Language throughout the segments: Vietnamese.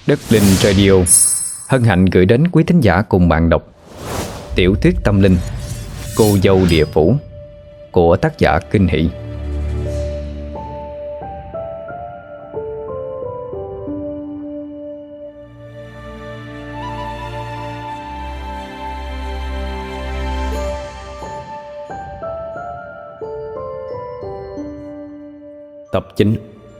Đất Linh Radio hân hạnh gửi đến quý thính giả cùng bạn đọc tiểu thuyết tâm linh Cô dâu địa phủ của tác giả Kinh Hỷ. Tập 9.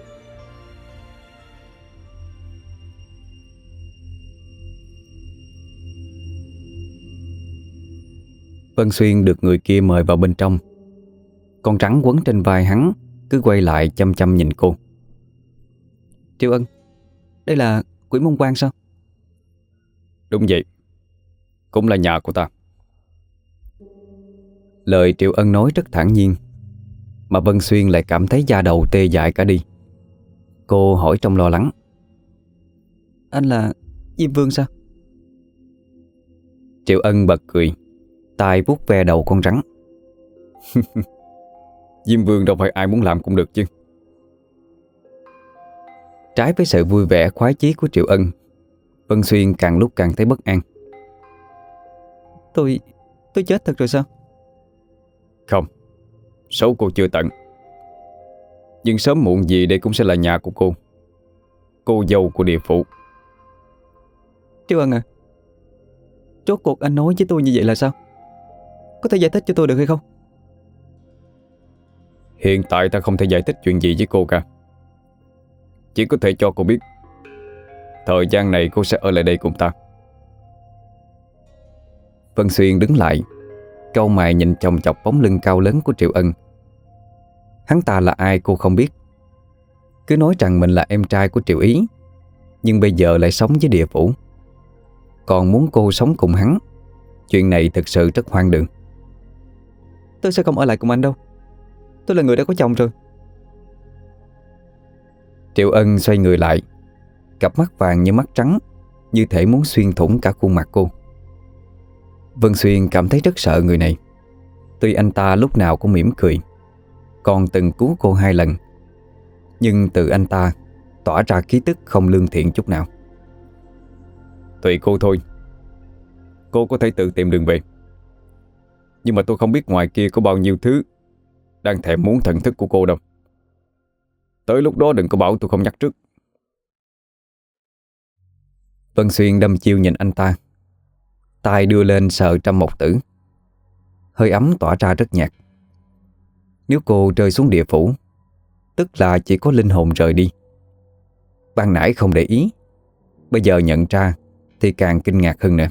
Vân Xuyên được người kia mời vào bên trong. Con rắn quấn trên vai hắn cứ quay lại chăm chăm nhìn cô. Triệu Ân, đây là Quỷ Môn Quan sao? Đúng vậy, cũng là nhà của ta. Lời Triệu Ân nói rất thản nhiên, mà Vân Xuyên lại cảm thấy da đầu tê dại cả đi. Cô hỏi trong lo lắng: Anh là Diêm Vương sao? Triệu Ân bật cười, tay vuốt ve đầu con rắn. Diêm Vương đâu phải ai muốn làm cũng được chứ. Trái với sự vui vẻ khoái chí của Triệu Ân, Vân Xuyên càng lúc càng thấy bất an. Tôi chết thật rồi sao? Không, số cô chưa tận. Nhưng sớm muộn gì đây cũng sẽ là nhà của cô. Cô dâu của địa phủ. Triệu Ân à, rốt cuộc anh nói với tôi như vậy là sao? Có thể giải thích cho tôi được hay không? Hiện tại ta không thể giải thích chuyện gì với cô cả. Chỉ có thể cho cô biết thời gian này cô sẽ ở lại đây cùng ta. Vân Xuyên đứng lại, cau mày nhìn chòng chọc bóng lưng cao lớn của Triệu Ân. Hắn ta là ai cô không biết. Cứ nói rằng mình là em trai của Triệu Ý, nhưng bây giờ lại sống với địa phủ. Còn muốn cô sống cùng hắn. Chuyện này thực sự rất hoang đường. Tôi sẽ không ở lại cùng anh đâu. Tôi là người đã có chồng rồi. Triệu Ân xoay người lại, cặp mắt vàng như mắt trắng, như thể muốn xuyên thủng cả khuôn mặt cô. Vân Xuyên cảm thấy rất sợ người này. Tuy anh ta lúc nào cũng mỉm cười, còn từng cứu cô 2 lần, nhưng từ anh ta tỏa ra khí tức không lương thiện chút nào. Tùy cô thôi. Cô có thể tự tìm đường về. Nhưng mà tôi không biết ngoài kia có bao nhiêu thứ đang thèm muốn thần thức của cô đâu. Tới lúc đó đừng có bảo tôi không nhắc trước. Vân Xuyên đâm chiêu nhìn anh ta, tay đưa lên sờ Trăm Mộc Tử. Hơi ấm tỏa ra rất nhạt. Nếu cô rơi xuống địa phủ, tức là chỉ có linh hồn rời đi. Ban nãy không để ý, bây giờ nhận ra thì càng kinh ngạc hơn nữa.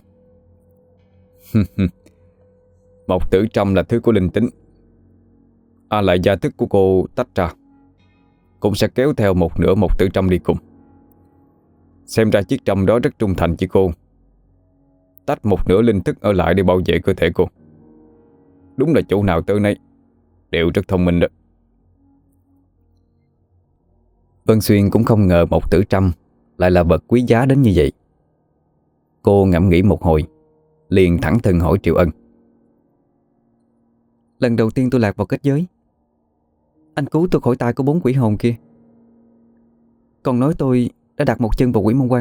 Mộc Tử Trăm là thứ của linh tính. Lại gia thức của cô tách ra, cũng sẽ kéo theo một nửa Mộc Tử Trăm đi cùng. Xem ra chiếc trăm đó rất trung thành với cô, tách một nửa linh thức ở lại để bảo vệ cơ thể cô. Đúng là chỗ nào tới nấy đều rất thông minh đó. Vân Xuyên cũng không ngờ Mộc Tử Trăm lại là vật quý giá đến như vậy. Cô ngẫm nghĩ một hồi, liền thẳng thừng hỏi Triệu Ân: Lần đầu tiên tôi lạc vào kết giới, anh cứu tôi khỏi tay của 4 quỷ hồn kia, còn nói tôi đã đặt một chân vào Quỷ Môn Quan.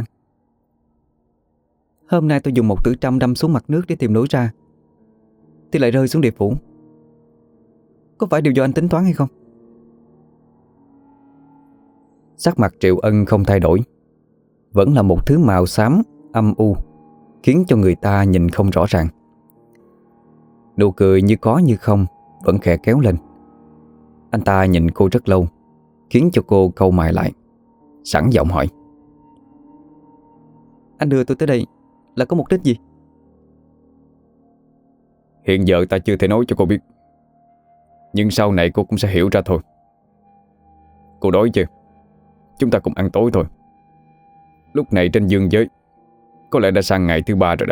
Hôm nay tôi dùng Mộc Tử Trăm đâm xuống mặt nước để tìm lối ra, thì lại rơi xuống địa phủ. Có phải đều do anh tính toán hay không? Sắc mặt Triệu Ân không thay đổi, vẫn là một thứ màu xám âm u, khiến cho người ta nhìn không rõ ràng. Nụ cười như có như không vẫn khẽ kéo lên. Anh ta nhìn cô rất lâu, khiến cho cô cau mày lại, sẵn giọng hỏi: Anh đưa tôi tới đây là có mục đích gì? Hiện giờ ta chưa thể nói cho cô biết, nhưng sau này cô cũng sẽ hiểu ra thôi. Cô đói chưa? Chúng ta cùng ăn tối thôi. Lúc này trên dương giới có lẽ đã sang ngày thứ 3 rồi đó.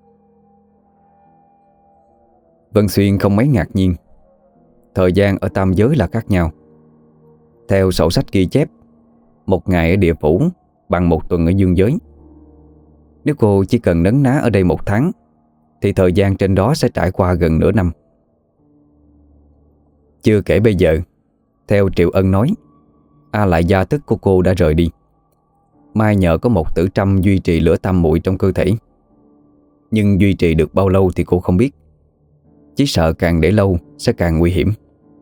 Vân Xuyên không mấy ngạc nhiên. Thời gian ở tam giới là khác nhau. Theo sổ sách ghi chép, 1 ngày ở địa phủ bằng 1 tuần ở dương giới. Nếu cô chỉ cần nấn ná ở đây 1 tháng, thì thời gian trên đó sẽ trải qua gần nửa năm. Chưa kể bây giờ, theo Triệu Ân nói, A Lại gia tức của cô đã rời đi. Mai nhờ có một tử trăm duy trì lửa tam muội trong cơ thể. Nhưng duy trì được bao lâu thì cô không biết. Chỉ sợ càng để lâu sẽ càng nguy hiểm.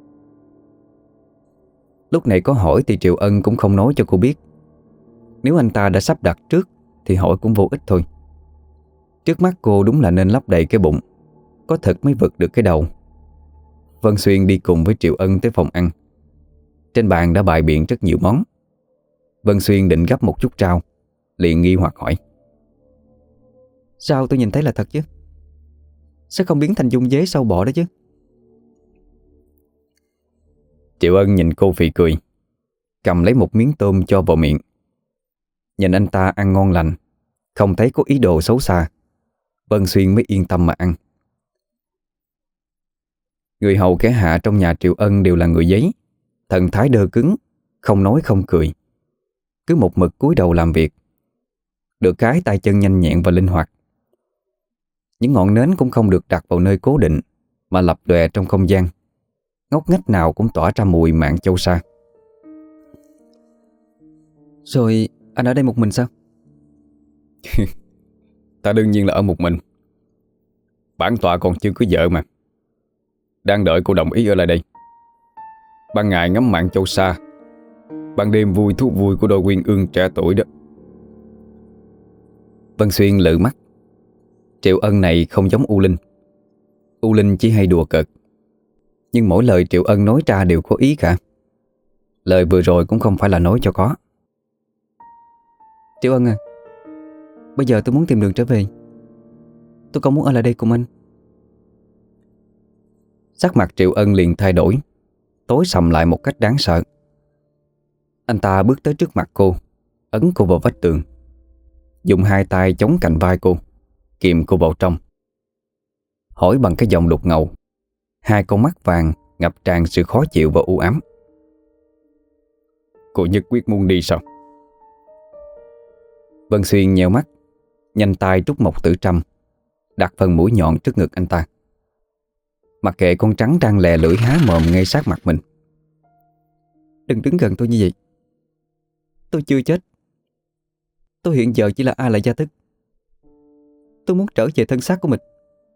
Lúc này có hỏi thì Triệu Ân cũng không nói cho cô biết. Nếu anh ta đã sắp đặt trước thì hỏi cũng vô ích thôi. Trước mắt cô đúng là nên lấp đầy cái bụng, có thật mới vực được cái đầu. Vân Xuyên đi cùng với Triệu Ân tới phòng ăn. Trên bàn đã bày biện rất nhiều món. Vân Xuyên định gắp một chút rau, liền nghi hoặc hỏi: "Sao tôi nhìn thấy là thật chứ? Sẽ không biến thành dung dế sâu bọ đó chứ?" Triệu Ân nhìn cô phì cười, cầm lấy một miếng tôm cho vào miệng. Nhìn anh ta ăn ngon lành, không thấy có ý đồ xấu xa, Vân Xuyên mới yên tâm mà ăn. Người hầu kẻ hạ trong nhà Triệu Ân đều là người giấy, thần thái đơ cứng, không nói không cười, cứ một mực cúi đầu làm việc. Được cái tay chân nhanh nhẹn và linh hoạt. Những ngọn nến cũng không được đặt vào nơi cố định, mà lập lòe trong không gian. Ngóc ngách nào cũng tỏa ra mùi mạng châu sa. "Rồi anh ở đây một mình sao?" Ta đương nhiên là ở một mình. Bản tọa còn chưa có vợ mà, đang đợi cô đồng ý ở lại đây. Ban ngày ngắm mạng châu sa, ban đêm vui thú vui của đôi uyên ương trẻ tuổi đó. Vân Xuyên lự mắt. Triệu Ân này không giống U Linh. U Linh chỉ hay đùa cợt, nhưng mỗi lời Triệu Ân nói ra đều có ý cả. Lời vừa rồi cũng không phải là nói cho có. "Triệu Ân à, bây giờ tôi muốn tìm đường trở về. Tôi không muốn ở lại đây cùng anh." Sắc mặt Triệu Ân liền thay đổi, tối sầm lại một cách đáng sợ. Anh ta bước tới trước mặt cô, ấn cô vào vách tường, dùng hai tay chống cạnh vai cô, kìm cô vào trong. Hỏi bằng cái giọng đục ngầu, hai con mắt vàng ngập tràn sự khó chịu và u ám: "Cô nhất quyết muốn đi sao?" Vân Xuyên nheo mắt, nhanh tay trút một tử trăm, đặt phần mũi nhọn trước ngực anh ta. Mặc kệ con trắng đang lè lưỡi há mồm ngay sát mặt mình: "Đừng đứng gần tôi như vậy. Tôi chưa chết. Tôi hiện giờ chỉ là A Lại Gia Tức. Tôi muốn trở về thân xác của mình."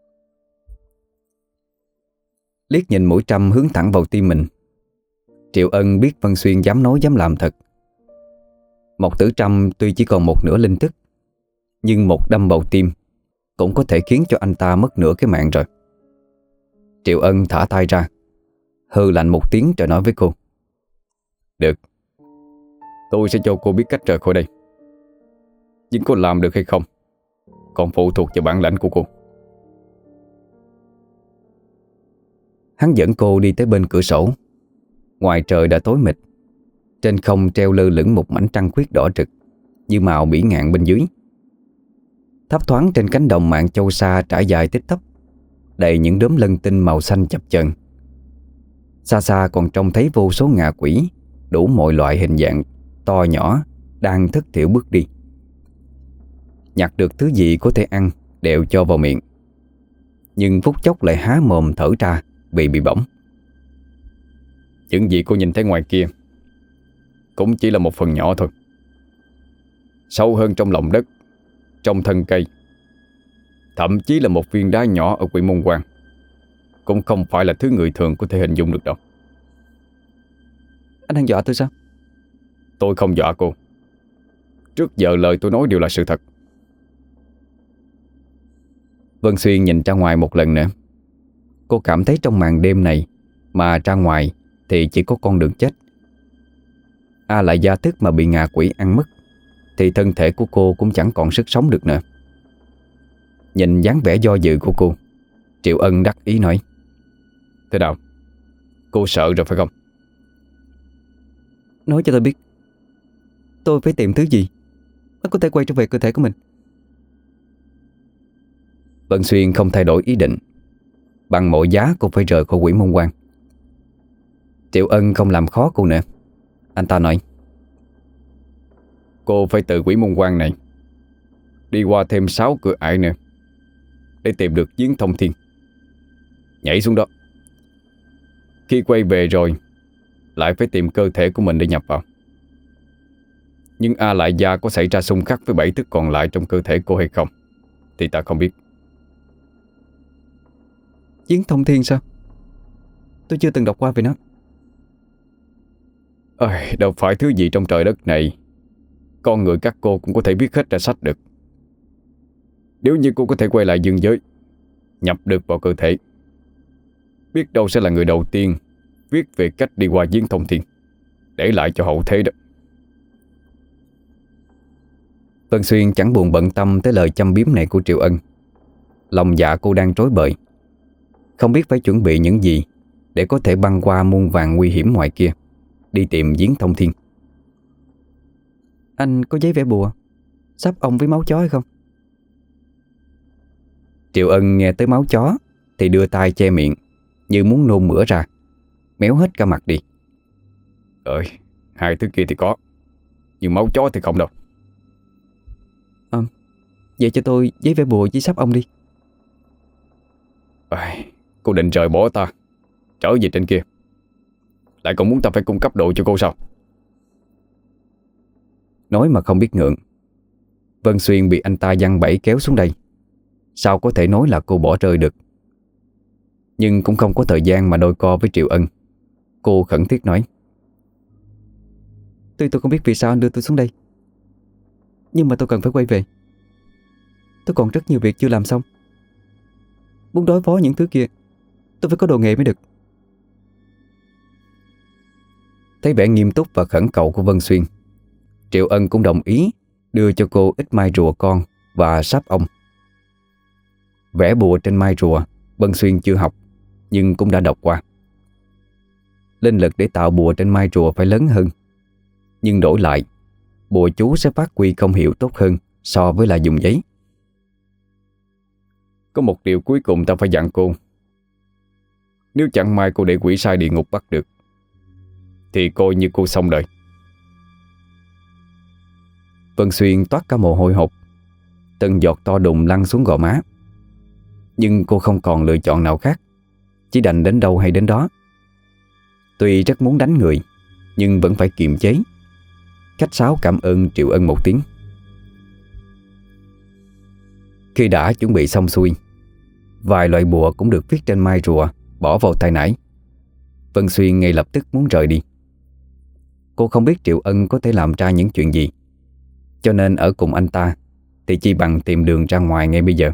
Liếc nhìn mũi trăm hướng thẳng vào tim mình, Triệu Ân biết Vân Xuyên dám nói dám làm thật. Một tử trăm tuy chỉ còn một nửa linh thức, nhưng một đâm vào tim cũng có thể khiến cho anh ta mất nửa cái mạng rồi. Triệu Ân thả tay ra, hừ lạnh một tiếng rồi nói với cô: "Được, tôi sẽ cho cô biết cách rời khỏi đây. Nhưng cô làm được hay không còn phụ thuộc vào bản lãnh của cô." Hắn dẫn cô đi tới bên cửa sổ. Ngoài trời đã tối mịt, trên không treo lơ lửng một mảnh trăng khuyết đỏ rực như màu bỉ ngạn bên dưới. Thấp thoáng trên cánh đồng mạn châu sa trải dài tích tắp, đầy những đốm lân tinh màu xanh chập chờn. Xa xa còn trông thấy vô số ngạ quỷ đủ mọi loại hình dạng, to nhỏ, đang thất thiểu bước đi. Nhặt được thứ gì có thể ăn đều cho vào miệng, nhưng phút chốc lại há mồm thở ra bị bỏng. Những gì cô nhìn thấy ngoài kia cũng chỉ là một phần nhỏ thôi. Sâu hơn trong lòng đất, trong thân cây, thậm chí là một viên đá nhỏ ở Quỷ Môn Quan, cũng không phải là thứ người thường có thể hình dung được đâu. Anh đang dọa tôi sao? Tôi không dọa cô. Trước giờ lời tôi nói đều là sự thật. Vân Xuyên nhìn ra ngoài một lần nữa. Cô cảm thấy trong màn đêm này mà ra ngoài thì chỉ có con đường chết. A Lại Gia Tức mà bị ngạ quỷ ăn mất thì thân thể của cô cũng chẳng còn sức sống được nữa. Nhìn dáng vẻ do dự của cô, Triệu Ân đắc ý nói: "Thế nào? Cô sợ rồi phải không?" "Nói cho tôi biết, tôi phải tìm thứ gì mới có thể quay trở về cơ thể của mình." Vân Xuyên không thay đổi ý định. Bằng mọi giá cô phải rời khỏi Quỷ Môn Quan. Triệu Ân không làm khó cô nữa. Anh ta nói: "Cô phải từ Quỷ Môn Quan này đi qua thêm 6 cửa ải nữa để tìm được giếng thông thiên. Nhảy xuống đó. Khi quay về rồi lại phải tìm cơ thể của mình để nhập vào. Nhưng A Lại Gia có xảy ra xung khắc với 7 thức còn lại trong cơ thể cô hay không thì ta không biết. Giếng thông thiên sao? Tôi chưa từng đọc qua về nó. Đâu phải thứ gì trong trời đất này con người các cô cũng có thể viết hết ra sách được. Nếu như cô có thể quay lại dương giới, nhập được vào cơ thể, biết đâu sẽ là người đầu tiên viết về cách đi qua giếng thông thiên, để lại cho hậu thế đó. Vân Xuyên chẳng buồn bận tâm tới lời châm biếm này của Triệu Ân. Lòng dạ cô đang rối bời, không biết phải chuẩn bị những gì để có thể băng qua muôn vàn nguy hiểm ngoài kia, đi tìm giếng thông thiên. Anh có giấy vẽ bùa, sắp ông với máu chó hay không? Triệu Ân nghe tới máu chó thì đưa tay che miệng, như muốn nôn mửa ra, méo hết cả mặt đi. Hai thứ kia thì có, nhưng máu chó thì không đâu. Vậy cho tôi giấy vẽ bùa với sắp ông đi. Cô định rời bỏ ta, trở về trên kia, lại còn muốn ta phải cung cấp đồ cho cô sao? Nói mà không biết ngượng. Vân Xuyên bị anh ta giăng bẫy kéo xuống đây, sao có thể nói là cô bỏ rơi được. Nhưng cũng không có thời gian mà đôi co với Triệu Ân. Cô khẩn thiết nói: Tôi không biết vì sao anh đưa tôi xuống đây, nhưng mà tôi cần phải quay về. Tôi còn rất nhiều việc chưa làm xong. Muốn đối phó những thứ kia, tôi phải có đồ nghề mới được. Thấy vẻ nghiêm túc và khẩn cầu của Vân Xuyên, Triệu Ân cũng đồng ý đưa cho cô ít mai rùa con và sáp ong. Vẽ bùa trên mai rùa Vân Xuyên chưa học, nhưng cũng đã đọc qua. Linh lực để tạo bùa trên mai rùa phải lớn hơn, nhưng đổi lại, bùa chú sẽ phát huy công hiệu tốt hơn so với là dùng giấy. Có một điều cuối cùng ta phải dặn cô. Nếu chẳng may cô để quỷ sai địa ngục bắt được, thì coi như cô xong đời. Vân Xuyên toát cả mồ hôi hột, từng giọt to đùng lăn xuống gò má. Nhưng cô không còn lựa chọn nào khác, chỉ đành đến đâu hay đến đó. Tuy rất muốn đánh người, nhưng vẫn phải kiềm chế, khách sáo cảm ơn Triệu Ân một tiếng. Khi đã chuẩn bị xong xuôi, vài loại bùa cũng được viết trên mai rùa bỏ vào tay nải. Vân Xuyên ngay lập tức muốn rời đi. Cô không biết Triệu Ân có thể làm ra những chuyện gì, cho nên ở cùng anh ta thì chỉ bằng tìm đường ra ngoài ngay bây giờ.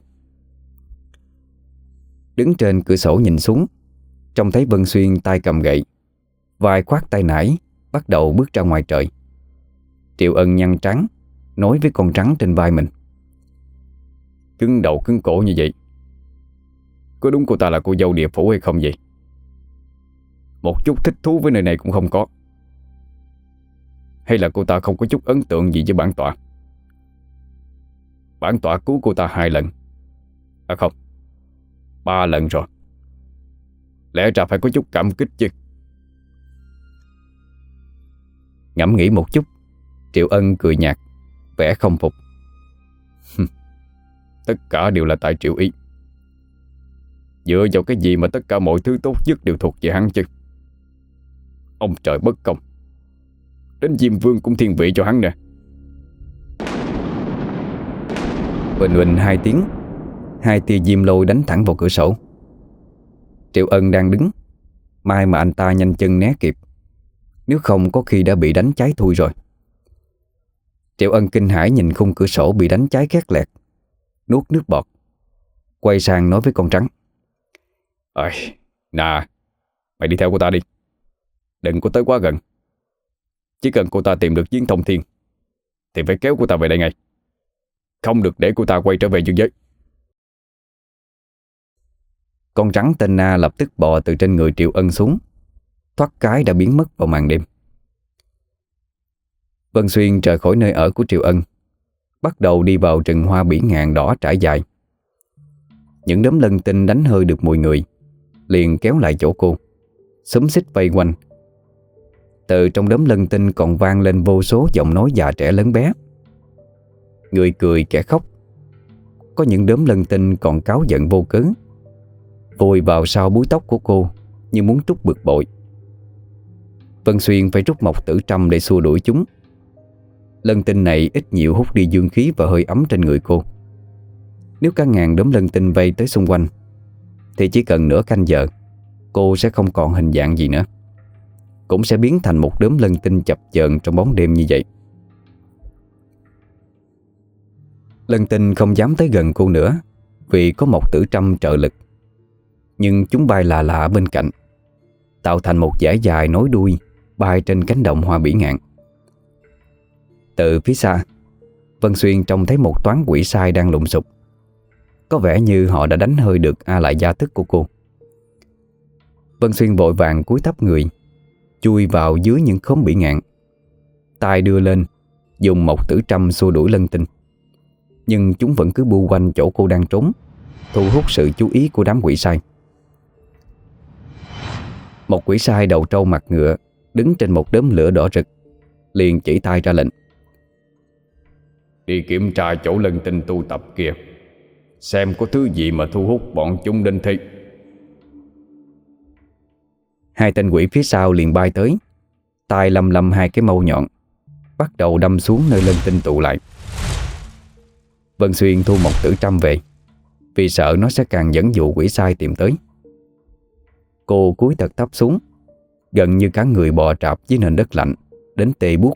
Đứng trên cửa sổ nhìn xuống, trông thấy Vân Xuyên tay cầm gậy, vai khoác tay nải, bắt đầu bước ra ngoài trời. Triệu Ân nhăn trán, nói với con rắn trên vai mình: Cứng đầu cứng cổ như vậy, có đúng cô ta là cô dâu địa phủ hay không vậy? Một chút thích thú với nơi này cũng không có. Hay là cô ta không có chút ấn tượng gì với bản tọa? Bản tọa cứu cô ta 2 lần, không, 3 lần rồi. Lẽ ra phải có chút cảm kích chứ. Ngẫm nghĩ một chút, Triệu Ân cười nhạt, vẻ không phục. Tất cả đều là tại Triệu Ý. Dựa vào cái gì mà tất cả mọi thứ tốt nhất đều thuộc về hắn chứ? Ông trời bất công, đến Diêm Vương cũng thiên vị cho hắn nè. Huỳnh huỳnh 2 tiếng, 2 tia diêm lôi đánh thẳng vào cửa sổ. Triệu Ân đang đứng, may mà anh ta nhanh chân né kịp, nếu không có khi đã bị đánh cháy thui rồi. Triệu Ân kinh hãi nhìn khung cửa sổ bị đánh cháy khét lẹt, nuốt nước bọt, quay sang nói với con rắn: Nè, mày đi theo cô ta đi, đừng có tới quá gần. Chỉ cần cô ta tìm được giếng thông thiên thì phải kéo cô ta về đây ngay, không được để cô ta quay trở về dương giới. Con rắn tên Na lập tức bò từ trên người Triệu Ân xuống, thoát cái đã biến mất vào màn đêm. Vân Xuyên rời khỏi nơi ở của Triệu Ân, bắt đầu đi vào rừng hoa bỉ ngạn đỏ trải dài. Những đốm lân tinh đánh hơi được mùi người, liền kéo lại chỗ cô, xúm xít vây quanh. Từ trong đốm lân tinh còn vang lên vô số giọng nói già trẻ lớn bé. Người cười kẻ khóc. Có những đốm lân tinh còn cáu giận vô cớ, vùi vào sau búi tóc của cô như muốn trút bực bội. Vân Xuyên phải rút mộc tử trâm để xua đuổi chúng. Lân tinh này ít nhiều hút đi dương khí và hơi ấm trên người cô. Nếu cả ngàn đốm lân tinh vây tới xung quanh thì chỉ cần nửa canh giờ, cô sẽ không còn hình dạng gì nữa, cũng sẽ biến thành một đốm lân tinh chập chờn trong bóng đêm như vậy. Lân tinh không dám tới gần cô nữa vì có Mộc Tử Trâm trợ lực. Nhưng chúng bay lạ lạ bên cạnh, tạo thành một dải dài nối đuôi bay trên cánh đồng hoa bỉ ngạn. Từ phía xa, Vân Xuyên trông thấy một toán quỷ sai đang lụng sục. Có vẻ như họ đã đánh hơi được A Lại gia thức của cô. Vân Xuyên vội vàng cúi thấp người, chui vào dưới những khóm bỉ ngạn, tay đưa lên, dùng Mộc Tử Trâm xua đuổi lân tinh. Nhưng chúng vẫn cứ bu quanh chỗ cô đang trốn, thu hút sự chú ý của đám quỷ sai. Một quỷ sai đầu trâu mặt ngựa đứng trên một đốm lửa đỏ rực, liền chỉ tay ra lệnh: đi kiểm tra chỗ lân tinh tu tập kia, xem có thứ gì mà thu hút bọn chúng đến thế. Hai tên quỷ phía sau liền bay tới, tay lầm lầm hai cái mâu nhọn, bắt đầu đâm xuống nơi lân tinh tụ lại. Vân Xuyên thu Mộc Tử Trâm về, vì sợ nó sẽ càng dẫn dụ quỷ sai tìm tới. Cô cúi thật thấp xuống, gần như cả người bò trạp dưới nền đất lạnh đến tê buốt.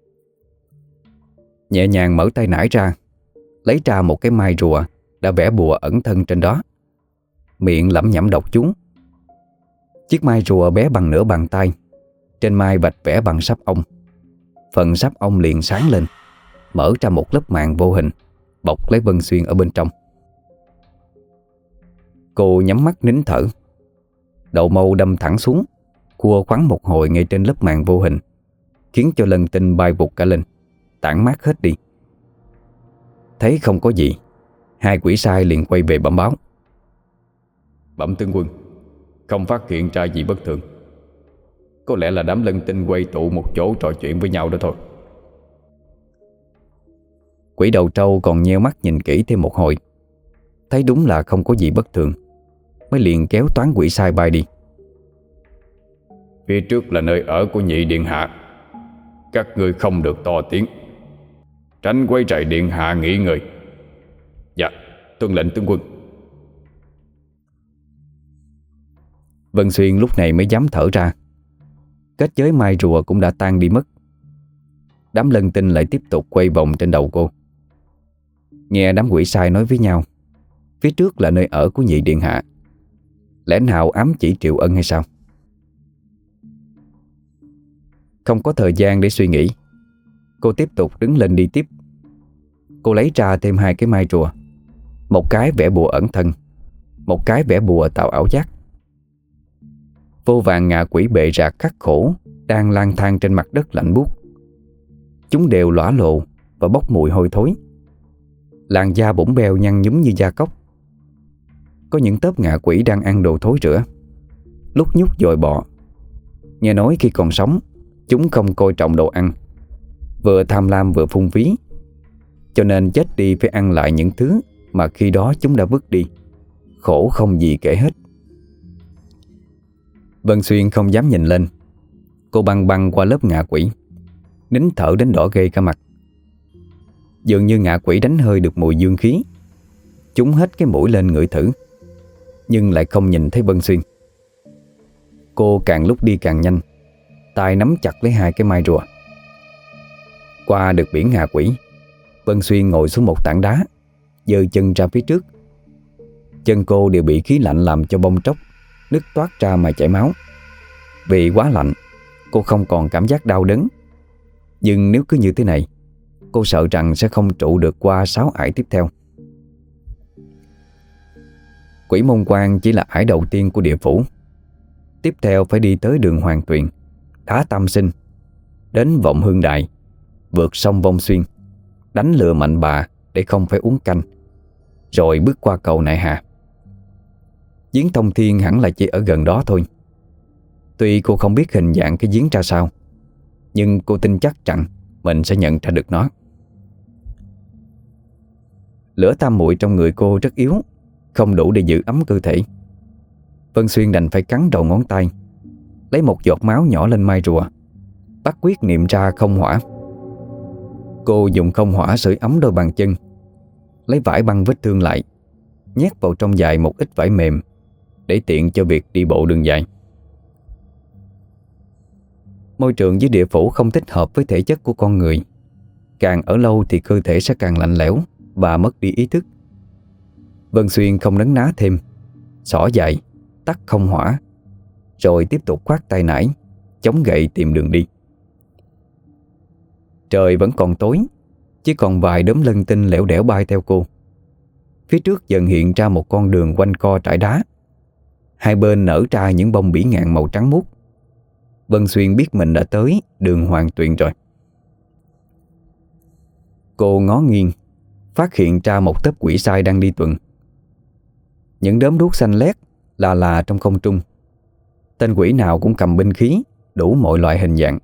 Nhẹ nhàng mở tay nải ra, lấy ra một cái mai rùa đã vẽ bùa ẩn thân trên đó, miệng lẩm nhẩm đọc chú. Chiếc mai rùa bé bằng nửa bàn tay, trên mai vạch vẽ bằng sáp ong. Phần sáp ong liền sáng lên, mở ra một lớp màng vô hình bọc lấy Vân Xuyên ở bên trong. Cô nhắm mắt nín thở. Đầu mâu đâm thẳng xuống, cua khoắn một hồi ngay trên lớp màng vô hình, khiến cho lân tinh bay vụt cả lên, tản mát hết đi. Thấy không có gì, hai quỷ sai liền quay về bẩm báo: bẩm tướng quân, không phát hiện ra gì bất thường. Có lẽ là đám lân tinh quay tụ một chỗ trò chuyện với nhau đó thôi. Quỷ đầu trâu còn nheo mắt nhìn kỹ thêm một hồi, thấy đúng là không có gì bất thường, mới liền kéo toán quỷ sai bay đi. Phía trước là nơi ở của nhị điện hạ, các ngươi không được to tiếng, tránh quấy rầy điện hạ nghỉ ngơi. Dạ, tuân lệnh tướng quân. Vân Xuyên lúc này mới dám thở ra. Kết giới mai rùa cũng đã tan đi mất. Đám lân tinh lại tiếp tục quay vòng trên đầu cô. Nghe đám quỷ sai nói với nhau, phía trước là nơi ở của nhị điện hạ. Lẽ nào ám chỉ Triệu Ân hay sao? Không có thời gian để suy nghĩ, cô tiếp tục đứng lên đi tiếp. Cô lấy ra thêm hai cái mai rùa, một cái vẽ bùa ẩn thân, một cái vẽ bùa tạo ảo giác. Vô vàn ngạ quỷ bệ rạc khắc khổ đang lang thang trên mặt đất lạnh buốt. Chúng đều lõa lồ và bốc mùi hôi thối, làn da bủng beo nhăn nhúm như da cóc. Có những tớp ngạ quỷ đang ăn đồ thối rữa, lúc nhúc dội bọ. Nghe nói khi còn sống, chúng không coi trọng đồ ăn, vừa tham lam vừa phung phí, cho nên chết đi phải ăn lại những thứ mà khi đó chúng đã vứt đi. Khổ không gì kể hết. Vân Xuyên không dám nhìn lên. Cô băng băng qua lớp ngạ quỷ, nín thở đến đỏ ghê cả mặt. Dường như ngạ quỷ đánh hơi được mùi dương khí. Chúng hết cái mũi lên ngửi thử, nhưng lại không nhìn thấy Vân Xuyên. Cô càng lúc đi càng nhanh, tay nắm chặt lấy hai cái mai rùa. Qua được biển ngạ quỷ, Vân Xuyên ngồi xuống một tảng đá, giơ chân ra phía trước. Chân cô đều bị khí lạnh làm cho bong tróc, nứt toát ra mà chảy máu. Vì quá lạnh, cô không còn cảm giác đau đớn. Nhưng nếu cứ như thế này, cô sợ rằng sẽ không trụ được qua 6 ải tiếp theo. Quỷ Môn Quan chỉ là ải đầu tiên của địa phủ. Tiếp theo phải đi tới đường Hoàng Tuyền, đá Tam Sinh, đến Vọng Hương Đại, vượt sông Vong Xuyên, đánh lừa Mạnh Bà để không phải uống canh, rồi bước qua cầu Nại Hà. Giếng Thông Thiên hẳn là chỉ ở gần đó thôi. Tuy cô không biết hình dạng cái giếng ra sao, nhưng cô tin chắc rằng mình sẽ nhận ra được nó. Lửa tam muội trong người cô rất yếu, không đủ để giữ ấm cơ thể. Vân Xuyên đành phải cắn đầu ngón tay, lấy một giọt máu nhỏ lên mai rùa, bắt quyết niệm ra không hỏa. Cô dùng không hỏa sưởi ấm đôi bàn chân, lấy vải băng vết thương lại, nhét vào trong giày một ít vải mềm để tiện cho việc đi bộ đường dài. Môi trường dưới địa phủ không thích hợp với thể chất của con người. Càng ở lâu thì cơ thể sẽ càng lạnh lẽo và mất đi ý thức. Vân Xuyên không nấn ná thêm, xỏ giày, tắt không hỏa, rồi tiếp tục khoác tay nải, chống gậy tìm đường đi. Trời vẫn còn tối, chỉ còn vài đốm lân tinh lẻo đẻo bay theo cô. Phía trước dần hiện ra một con đường quanh co trải đá. Hai bên nở ra những bông bỉ ngạn màu trắng muốt. Vân Xuyên biết mình đã tới đường Hoàng Tuyền rồi. Cô ngó nghiêng, phát hiện ra một tớp quỷ sai đang đi tuần. Những đốm đuốc xanh lét là trong không trung. Tên quỷ nào cũng cầm binh khí, đủ mọi loại hình dạng.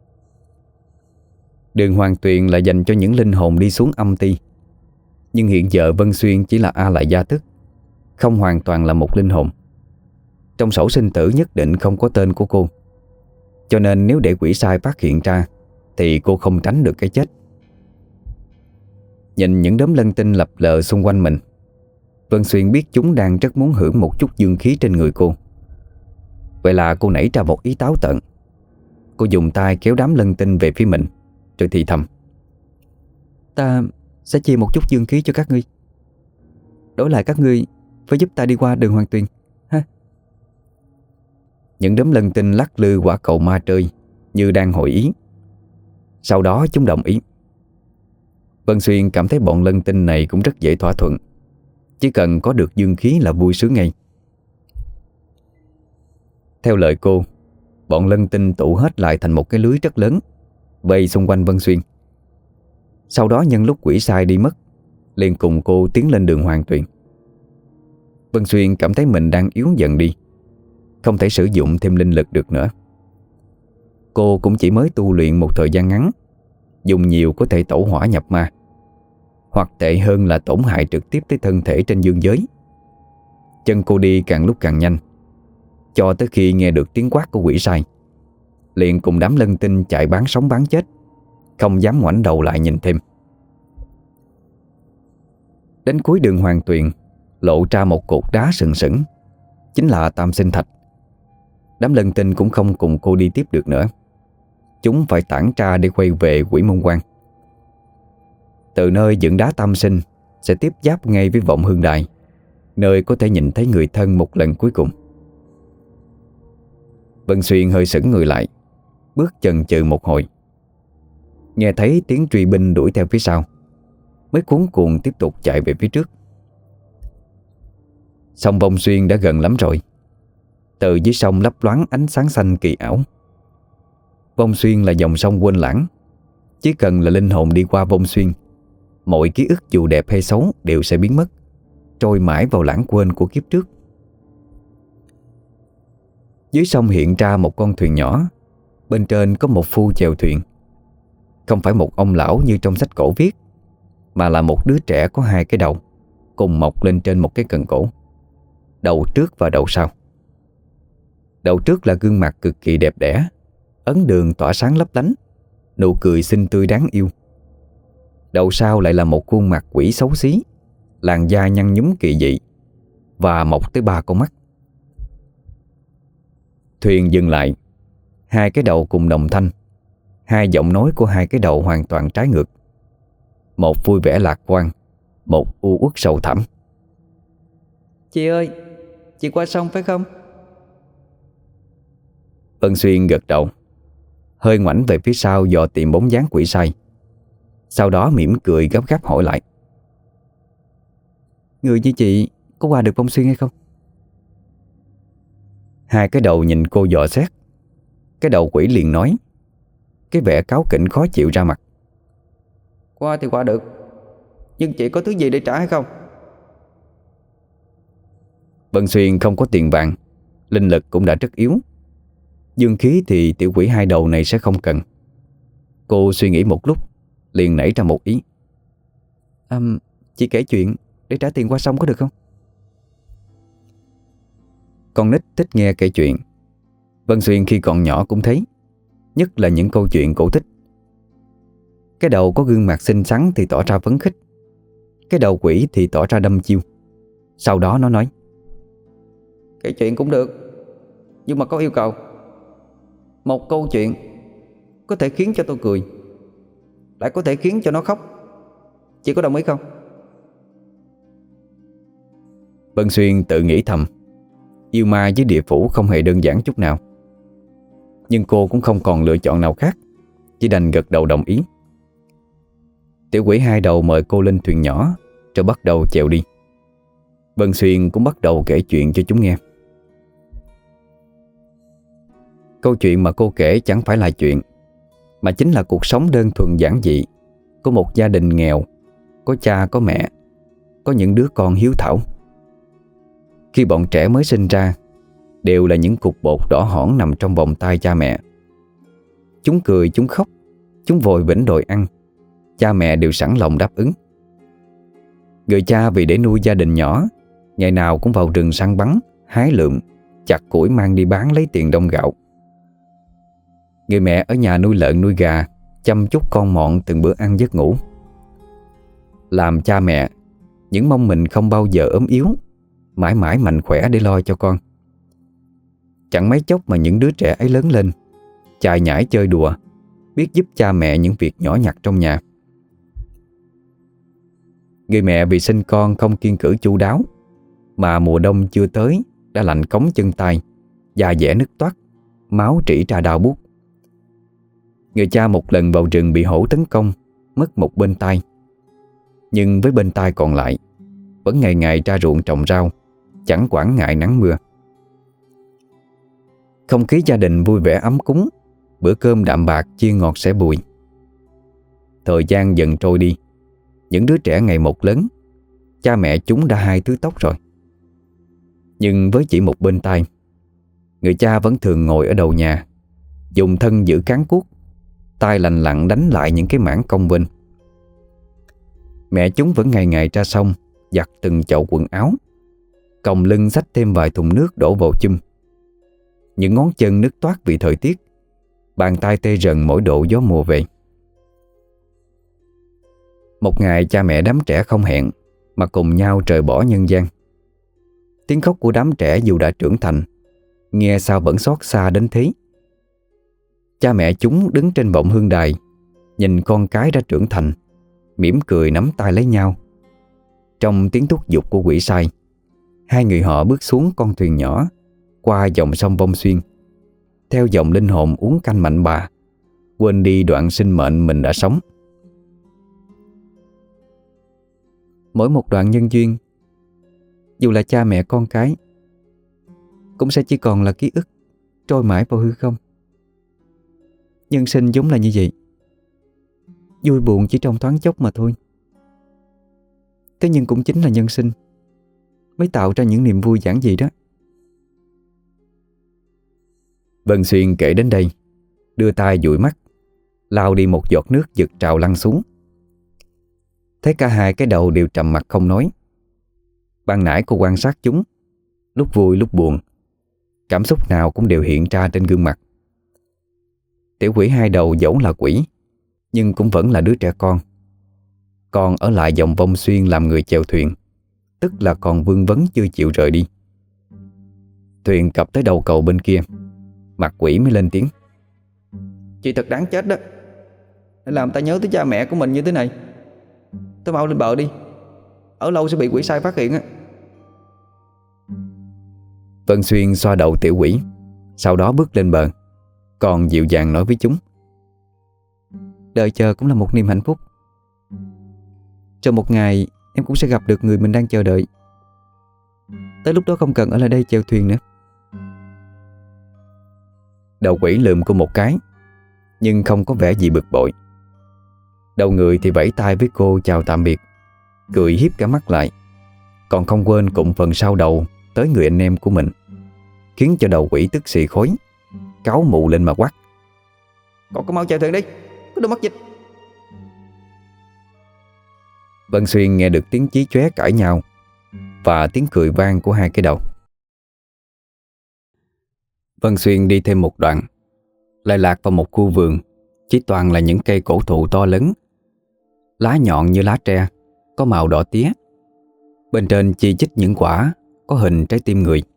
Đường Hoàng Tuyền là dành cho những linh hồn đi xuống âm ti. Nhưng hiện giờ Vân Xuyên chỉ là A Lại Gia Tức, không hoàn toàn là một linh hồn. Trong sổ sinh tử nhất định không có tên của cô. Cho nên nếu để quỷ sai phát hiện ra thì cô không tránh được cái chết. Nhìn những đốm lân tinh lập lờ xung quanh mình, Vân Xuyên biết chúng đang rất muốn hưởng một chút dương khí trên người cô. Vậy là cô nảy ra một ý táo tợn. Cô dùng tay kéo đám lân tinh về phía mình, rồi thì thầm: "Ta sẽ chia một chút dương khí cho các ngươi. Đổi lại các ngươi phải giúp ta đi qua đường Hoàng Tuyền ha." Những đốm lân tinh lắc lư quả cầu ma trơi như đang hội ý. Sau đó chúng đồng ý. Vân Xuyên cảm thấy bọn lân tinh này cũng rất dễ thỏa thuận. Chỉ cần có được dương khí là vui sướng ngay. Theo lời cô, bọn lân tinh tụ hết lại thành một cái lưới rất lớn, vây xung quanh Vân Xuyên. Sau đó nhân lúc quỷ sai đi mất, liền cùng cô tiến lên đường Hoàng Tuyền. Vân Xuyên cảm thấy mình đang yếu dần đi, không thể sử dụng thêm linh lực được nữa. Cô cũng chỉ mới tu luyện một thời gian ngắn, dùng nhiều có thể tẩu hỏa nhập ma, hoặc tệ hơn là tổn hại trực tiếp tới thân thể trên dương giới. Chân cô đi càng lúc càng nhanh, cho tới khi nghe được tiếng quát của quỷ sai, liền cùng đám lân tinh chạy bán sống bán chết, không dám ngoảnh đầu lại nhìn thêm. Đến cuối đường Hoàng Tuyền, lộ ra một cột đá sừng sững, chính là Tam Sinh Thạch. Đám lân tinh cũng không cùng cô đi tiếp được nữa. Chúng phải tản ra để quay về Quỷ Môn Quan. Từ nơi dựng đá Tam Sinh sẽ tiếp giáp ngay với Vọng Hương Đài, nơi có thể nhìn thấy người thân một lần cuối cùng. Vân Xuyên hơi sững người lại, bước chần chừ một hồi. Nghe thấy tiếng truy binh đuổi theo phía sau, mới cuống cuồng tiếp tục chạy về phía trước. Sông Vong Xuyên đã gần lắm rồi. Từ dưới sông lấp loáng ánh sáng xanh kỳ ảo. Vong Xuyên là dòng sông quên lãng. Chỉ cần là linh hồn đi qua Vong Xuyên, mọi ký ức dù đẹp hay xấu đều sẽ biến mất, trôi mãi vào lãng quên của kiếp trước. Dưới sông hiện ra một con thuyền nhỏ, bên trên có một phu chèo thuyền. Không phải một ông lão như trong sách cổ viết, mà là một đứa trẻ có hai cái đầu cùng mọc lên trên một cái cần cổ, đầu trước và đầu sau. Đầu trước là gương mặt cực kỳ đẹp đẽ, ấn đường tỏa sáng lấp lánh, nụ cười xinh tươi đáng yêu. Đầu sau lại là một khuôn mặt quỷ xấu xí, làn da nhăn nhúm kỳ dị và mọc tới 3 con mắt. Thuyền dừng lại, hai cái đầu cùng đồng thanh. Hai giọng nói của hai cái đầu hoàn toàn trái ngược. Một vui vẻ lạc quan, một u uất sầu thẳm. "Chị ơi, chị qua sông phải không?" Vân Xuyên gật đầu, hơi ngoảnh về phía sau dò tìm bóng dáng quỷ sai. Sau đó mỉm cười gấp gáp hỏi lại: "Người như chị có qua được Vong Xuyên hay không?" Hai cái đầu nhìn cô dò xét. Cái đầu quỷ liền nói, cái vẻ cáu kỉnh khó chịu ra mặt: "Qua thì qua được, nhưng chị có thứ gì để trả hay không?" Vân Xuyên không có tiền vàng, linh lực cũng đã rất yếu. Dương khí thì tiểu quỷ hai đầu này sẽ không cần. Cô suy nghĩ một lúc, liền nảy ra một ý: "Chị kể chuyện để trả tiền qua sông có được không?" Con nít thích nghe kể chuyện. Vân Xuyên khi còn nhỏ cũng thấy, nhất là những câu chuyện cổ tích. Cái đầu có gương mặt xinh xắn thì tỏ ra phấn khích, cái đầu quỷ thì tỏ ra đâm chiêu. Sau đó nó nói: Kể chuyện cũng được, nhưng mà có yêu cầu. Một câu chuyện có thể khiến cho tôi cười, lại có thể khiến cho nó khóc. Chị có đồng ý không? Vân Xuyên tự nghĩ thầm, yêu ma với địa phủ không hề đơn giản chút nào. Nhưng cô cũng không còn lựa chọn nào khác, chỉ đành gật đầu đồng ý. Tiểu quỷ hai đầu mời cô lên thuyền nhỏ, rồi bắt đầu chèo đi. Vân Xuyên cũng bắt đầu kể chuyện cho chúng nghe. Câu chuyện mà cô kể chẳng phải là chuyện, mà chính là cuộc sống đơn thuần giản dị của một gia đình nghèo, có cha có mẹ, có những đứa con hiếu thảo. Khi bọn trẻ mới sinh ra, đều là những cục bột đỏ hỏn nằm trong vòng tay cha mẹ. Chúng cười, chúng khóc, chúng vội vĩnh đòi ăn, cha mẹ đều sẵn lòng đáp ứng. Người cha vì để nuôi gia đình nhỏ, ngày nào cũng vào rừng săn bắn, hái lượm, chặt củi mang đi bán lấy tiền đông gạo. Người mẹ ở nhà nuôi lợn nuôi gà, chăm chút con mọn từng bữa ăn giấc ngủ. Làm cha mẹ, những mong mình không bao giờ ốm yếu, mãi mãi mạnh khỏe để lo cho con. Chẳng mấy chốc mà những đứa trẻ ấy lớn lên, chài nhải chơi đùa, biết giúp cha mẹ những việc nhỏ nhặt trong nhà. Người mẹ vì sinh con không kiêng cữ chu đáo, mà mùa đông chưa tới đã lạnh cống chân tay, da dẻ nứt toát, máu trĩ ra đau buốt. Người cha một lần vào rừng bị hổ tấn công, mất một bên tay. Nhưng với bên tay còn lại, vẫn ngày ngày ra ruộng trồng rau, chẳng quản ngại nắng mưa. Không khí gia đình vui vẻ ấm cúng, bữa cơm đạm bạc chia ngọt sẻ bùi. Thời gian dần trôi đi, những đứa trẻ ngày một lớn, cha mẹ chúng đã hai thứ tóc rồi. Nhưng với chỉ một bên tay, người cha vẫn thường ngồi ở đầu nhà, dùng thân giữ cán cuốc, tay lành lặn đánh lại những cái mảng cong vênh. Mẹ chúng vẫn ngày ngày ra sông giặt từng chậu quần áo, còng lưng xách thêm vài thùng nước đổ vào chum. Những ngón chân nứt toát vì thời tiết, bàn tay tê rần mỗi độ gió mùa về. Một ngày cha mẹ đám trẻ không hẹn mà cùng nhau rời bỏ nhân gian. Tiếng khóc của đám trẻ dù đã trưởng thành, nghe sao vẫn xót xa đến thế. Cha mẹ chúng đứng trên vọng hương đài, nhìn con cái đã trưởng thành, mỉm cười nắm tay lấy nhau. Trong tiếng thúc giục của quỷ sai, hai người họ bước xuống con thuyền nhỏ, qua dòng sông Vong Xuyên, theo dòng linh hồn uống canh mạnh bà, quên đi đoạn sinh mệnh mình đã sống. Mỗi một đoạn nhân duyên, dù là cha mẹ con cái, cũng sẽ chỉ còn là ký ức trôi mãi vào hư không. Nhân sinh giống là như vậy, vui buồn chỉ trong thoáng chốc mà thôi. Thế nhưng cũng chính là nhân sinh mới tạo ra những niềm vui giản dị đó. Vân Xuyên kể đến đây, đưa tay dụi mắt, lau đi một giọt nước giật trào lăn xuống. Thấy cả hai cái đầu đều trầm mặc không nói. Ban nãy cô quan sát chúng, lúc vui lúc buồn, cảm xúc nào cũng đều hiện ra trên gương mặt. Tiểu quỷ hai đầu dẫu là quỷ, nhưng cũng vẫn là đứa trẻ con. Còn ở lại dòng Vong Xuyên làm người chèo thuyền, tức là còn vương vấn chưa chịu rời đi. Thuyền cập tới đầu cầu bên kia, mặt quỷ mới lên tiếng: Chị thật đáng chết đó, làm ta nhớ tới cha mẹ của mình như thế này. Tôi mau lên bờ đi, ở lâu sẽ bị quỷ sai phát hiện á. Vân Xuyên xoa đầu tiểu quỷ, sau đó bước lên bờ, còn dịu dàng nói với chúng: Đợi chờ cũng là một niềm hạnh phúc. Rồi một ngày em cũng sẽ gặp được người mình đang chờ đợi. Tới lúc đó không cần ở lại đây chèo thuyền nữa. Đầu quỷ lườm cô một cái, nhưng không có vẻ gì bực bội. Đầu người thì vẫy tay với cô chào tạm biệt, cười hiếp cả mắt lại, còn không quên cụm phần sau đầu tới người anh em của mình, khiến cho đầu quỷ tức xì khối, cáu mụ lên mà quát: Còn có mau chèo thuyền đi, có đôi mắt dịch. Vân Xuyên nghe được tiếng chí chóe cãi nhau và tiếng cười vang của hai cái đầu. Vân Xuyên đi thêm một đoạn, lại lạc vào một khu vườn chỉ toàn là những cây cổ thụ to lớn Lá nhọn như lá tre, có màu đỏ tía. Bên trên chi chít những quả có hình trái tim người.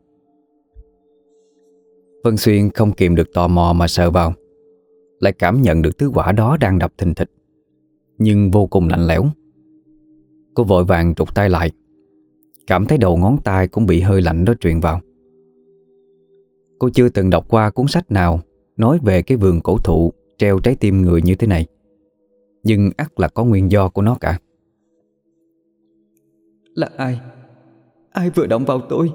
Vân Xuyên không kìm được tò mò mà sờ vào, lại cảm nhận được thứ quả đó đang đập thình thịch, nhưng vô cùng lạnh lẽo. Cô vội vàng trục tay lại, cảm thấy đầu ngón tay cũng bị hơi lạnh đó truyền vào. Cô chưa từng đọc qua cuốn sách nào nói về cái vườn cổ thụ treo trái tim người như thế này, nhưng ắt là có nguyên do của nó cả. Là ai? Ai vừa động vào tôi?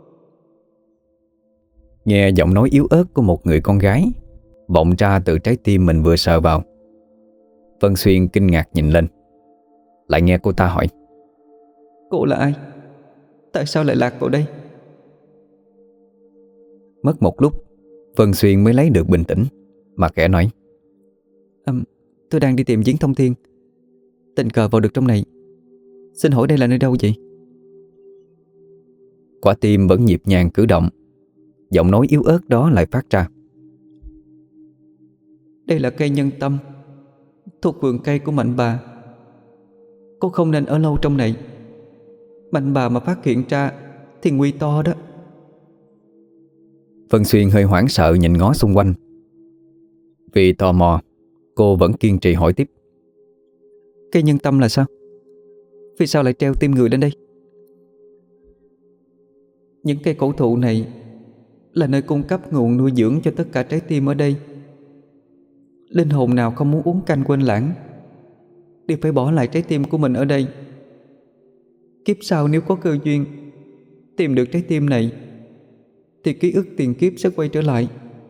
Nghe giọng nói yếu ớt của một người con gái vọng ra từ trái tim mình vừa sờ vào. Vân Xuyên kinh ngạc nhìn lên, lại nghe cô ta hỏi: Cô là ai? Tại sao lại lạc vào đây? Mất một lúc, Vân Xuyên mới lấy được bình tĩnh mà khẽ nói: Tôi đang đi tìm Viễn Thông Thiên, tình cờ vào được trong này. Xin hỏi đây là nơi đâu vậy? Quả tim vẫn nhịp nhàng cử động, giọng nói yếu ớt đó lại phát ra: Đây là cây nhân tâm, thuộc vườn cây của Mạnh bà. Cô không nên ở lâu trong này. Mạnh bà mà phát hiện ra thì nguy to đó. Vân Xuyên hơi hoảng sợ nhìn ngó xung quanh. Vì tò mò, cô vẫn kiên trì hỏi tiếp: Cây nhân tâm là sao? Vì sao lại treo tim người lên đây? Những cây cổ thụ này là nơi cung cấp nguồn nuôi dưỡng cho tất cả trái tim ở đây. Linh hồn nào không muốn uống canh quên lãng đều phải bỏ lại trái tim của mình ở đây. Kiếp sau nếu có cơ duyên tìm được trái tim này thì ký ức tiền kiếp sẽ quay trở lại.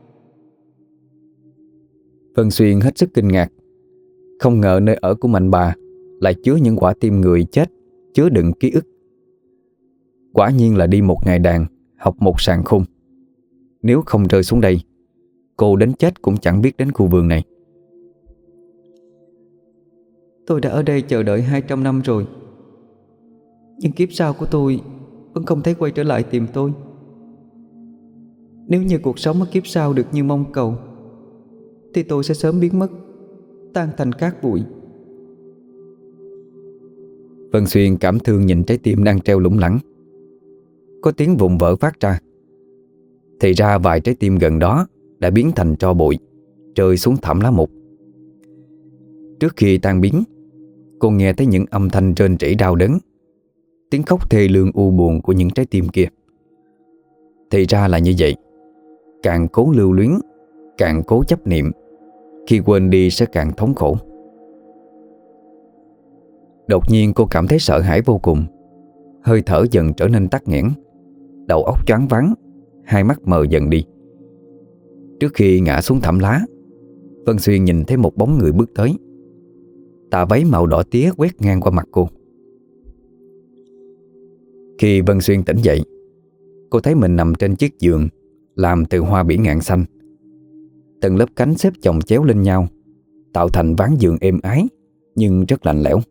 Vân Xuyên hết sức kinh ngạc, không ngờ nơi ở của Mạnh bà lại chứa những quả tim người chết, chứa đựng ký ức. Quả nhiên là đi một ngày đàn, học một sàng khôn. Nếu không rơi xuống đây, cô đến chết cũng chẳng biết đến khu vườn này. Tôi đã ở đây chờ đợi 200 năm rồi, nhưng kiếp sau của tôi vẫn không thấy quay trở lại tìm tôi. Nếu như cuộc sống ở kiếp sau được như mong cầu thì tôi sẽ sớm biến mất, tan thành cát bụi. Vân Xuyên cảm thương nhìn trái tim đang treo lủng lẳng. Có tiếng vụn vỡ phát ra. Thì ra vài trái tim gần đó đã biến thành tro bụi, rơi xuống thảm lá mục. Trước khi tan biến, cô nghe thấy những âm thanh rên rỉ đau đớn, tiếng khóc thê lương u buồn của những trái tim kia. Thì ra là như vậy. Càng cố lưu luyến, càng cố chấp niệm, khi quên đi sẽ càng thống khổ. Đột nhiên cô cảm thấy sợ hãi vô cùng. Hơi thở dần trở nên tắc nghẽn, đầu óc choáng váng, hai mắt mờ dần đi. Trước khi ngã xuống thảm lá, Vân Xuyên nhìn thấy một bóng người bước tới. Tà váy màu đỏ tía quét ngang qua mặt cô. Khi Vân Xuyên tỉnh dậy, cô thấy mình nằm trên chiếc giường làm từ hoa bỉ ngạn xanh. Từng lớp cánh xếp chồng chéo lên nhau, tạo thành ván giường êm ái nhưng rất lạnh lẽo.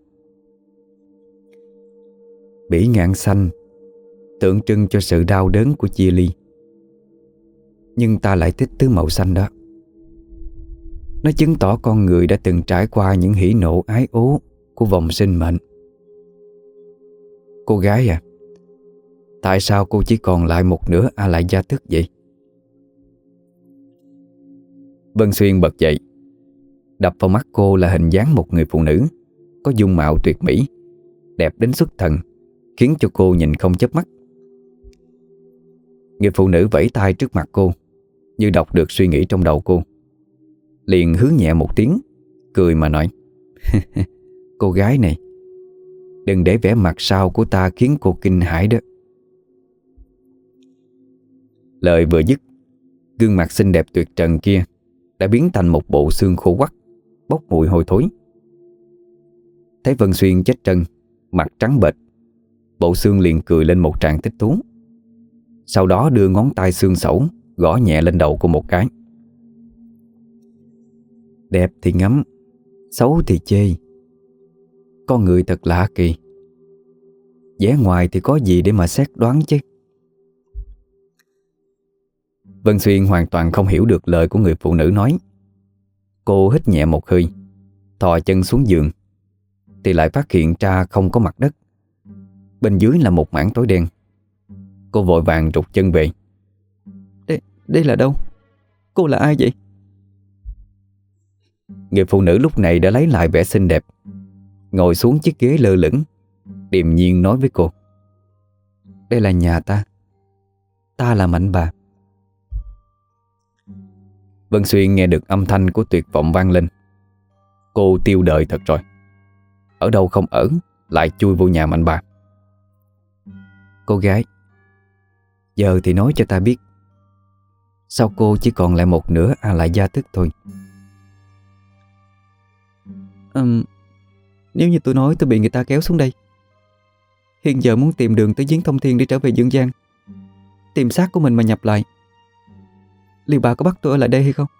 Bỉ ngạn xanh tượng trưng cho sự đau đớn của chia ly, nhưng ta lại thích thứ màu xanh đó. Nó chứng tỏ con người đã từng trải qua những hỉ nộ ái ố của vòng sinh mệnh. Cô gái à, tại sao cô chỉ còn lại một nửa a lại gia thức vậy? Vân Xuyên bật dậy. Đập vào mắt cô là hình dáng một người phụ nữ có dung mạo tuyệt mỹ, đẹp đến xuất thần, khiến cho cô nhìn không chớp mắt. Người phụ nữ vẫy tay trước mặt cô, như đọc được suy nghĩ trong đầu cô. Liền hứ nhẹ một tiếng, cười mà nói: Cô gái này, đừng để vẻ mặt sau của ta khiến cô kinh hãi đó. Lời vừa dứt, gương mặt xinh đẹp tuyệt trần kia đã biến thành một bộ xương khô quắt, bốc mùi hôi thối. Thấy Vân Xuyên chết trân, mặt trắng bệch, bộ xương liền cười lên một tràng thích thú. Sau đó đưa ngón tay xương xẩu gõ nhẹ lên đầu cô một cái. Đẹp thì ngắm, xấu thì chê. Con người thật lạ kỳ. Vẻ ngoài thì có gì để mà xét đoán chứ. Vân Xuyên hoàn toàn không hiểu được lời của người phụ nữ nói. Cô hít nhẹ một hơi, thò chân xuống giường, thì lại phát hiện ra không có mặt đất. Bên dưới là một mảng tối đen. Cô vội vàng rụt chân về. Đây là đâu? Cô là ai vậy? Người phụ nữ lúc này đã lấy lại vẻ xinh đẹp, ngồi xuống chiếc ghế lơ lửng, điềm nhiên nói với cô: Đây là nhà ta. Ta là Mạnh Bà. Vân Xuyên nghe được âm thanh của tuyệt vọng vang lên. Cô tiêu đời thật rồi. Ở đâu không ở, lại chui vô nhà Mạnh Bà. Cô gái, giờ thì nói cho ta biết, sao cô chỉ còn lại một nửa A Lại Gia Thức thôi? Nếu như tôi nói tôi bị người ta kéo xuống đây, hiện giờ muốn tìm đường tới giếng Thông Thiên để trở về Dương gian, tìm xác của mình mà nhập lại, liệu bà có bắt tôi ở lại đây hay không?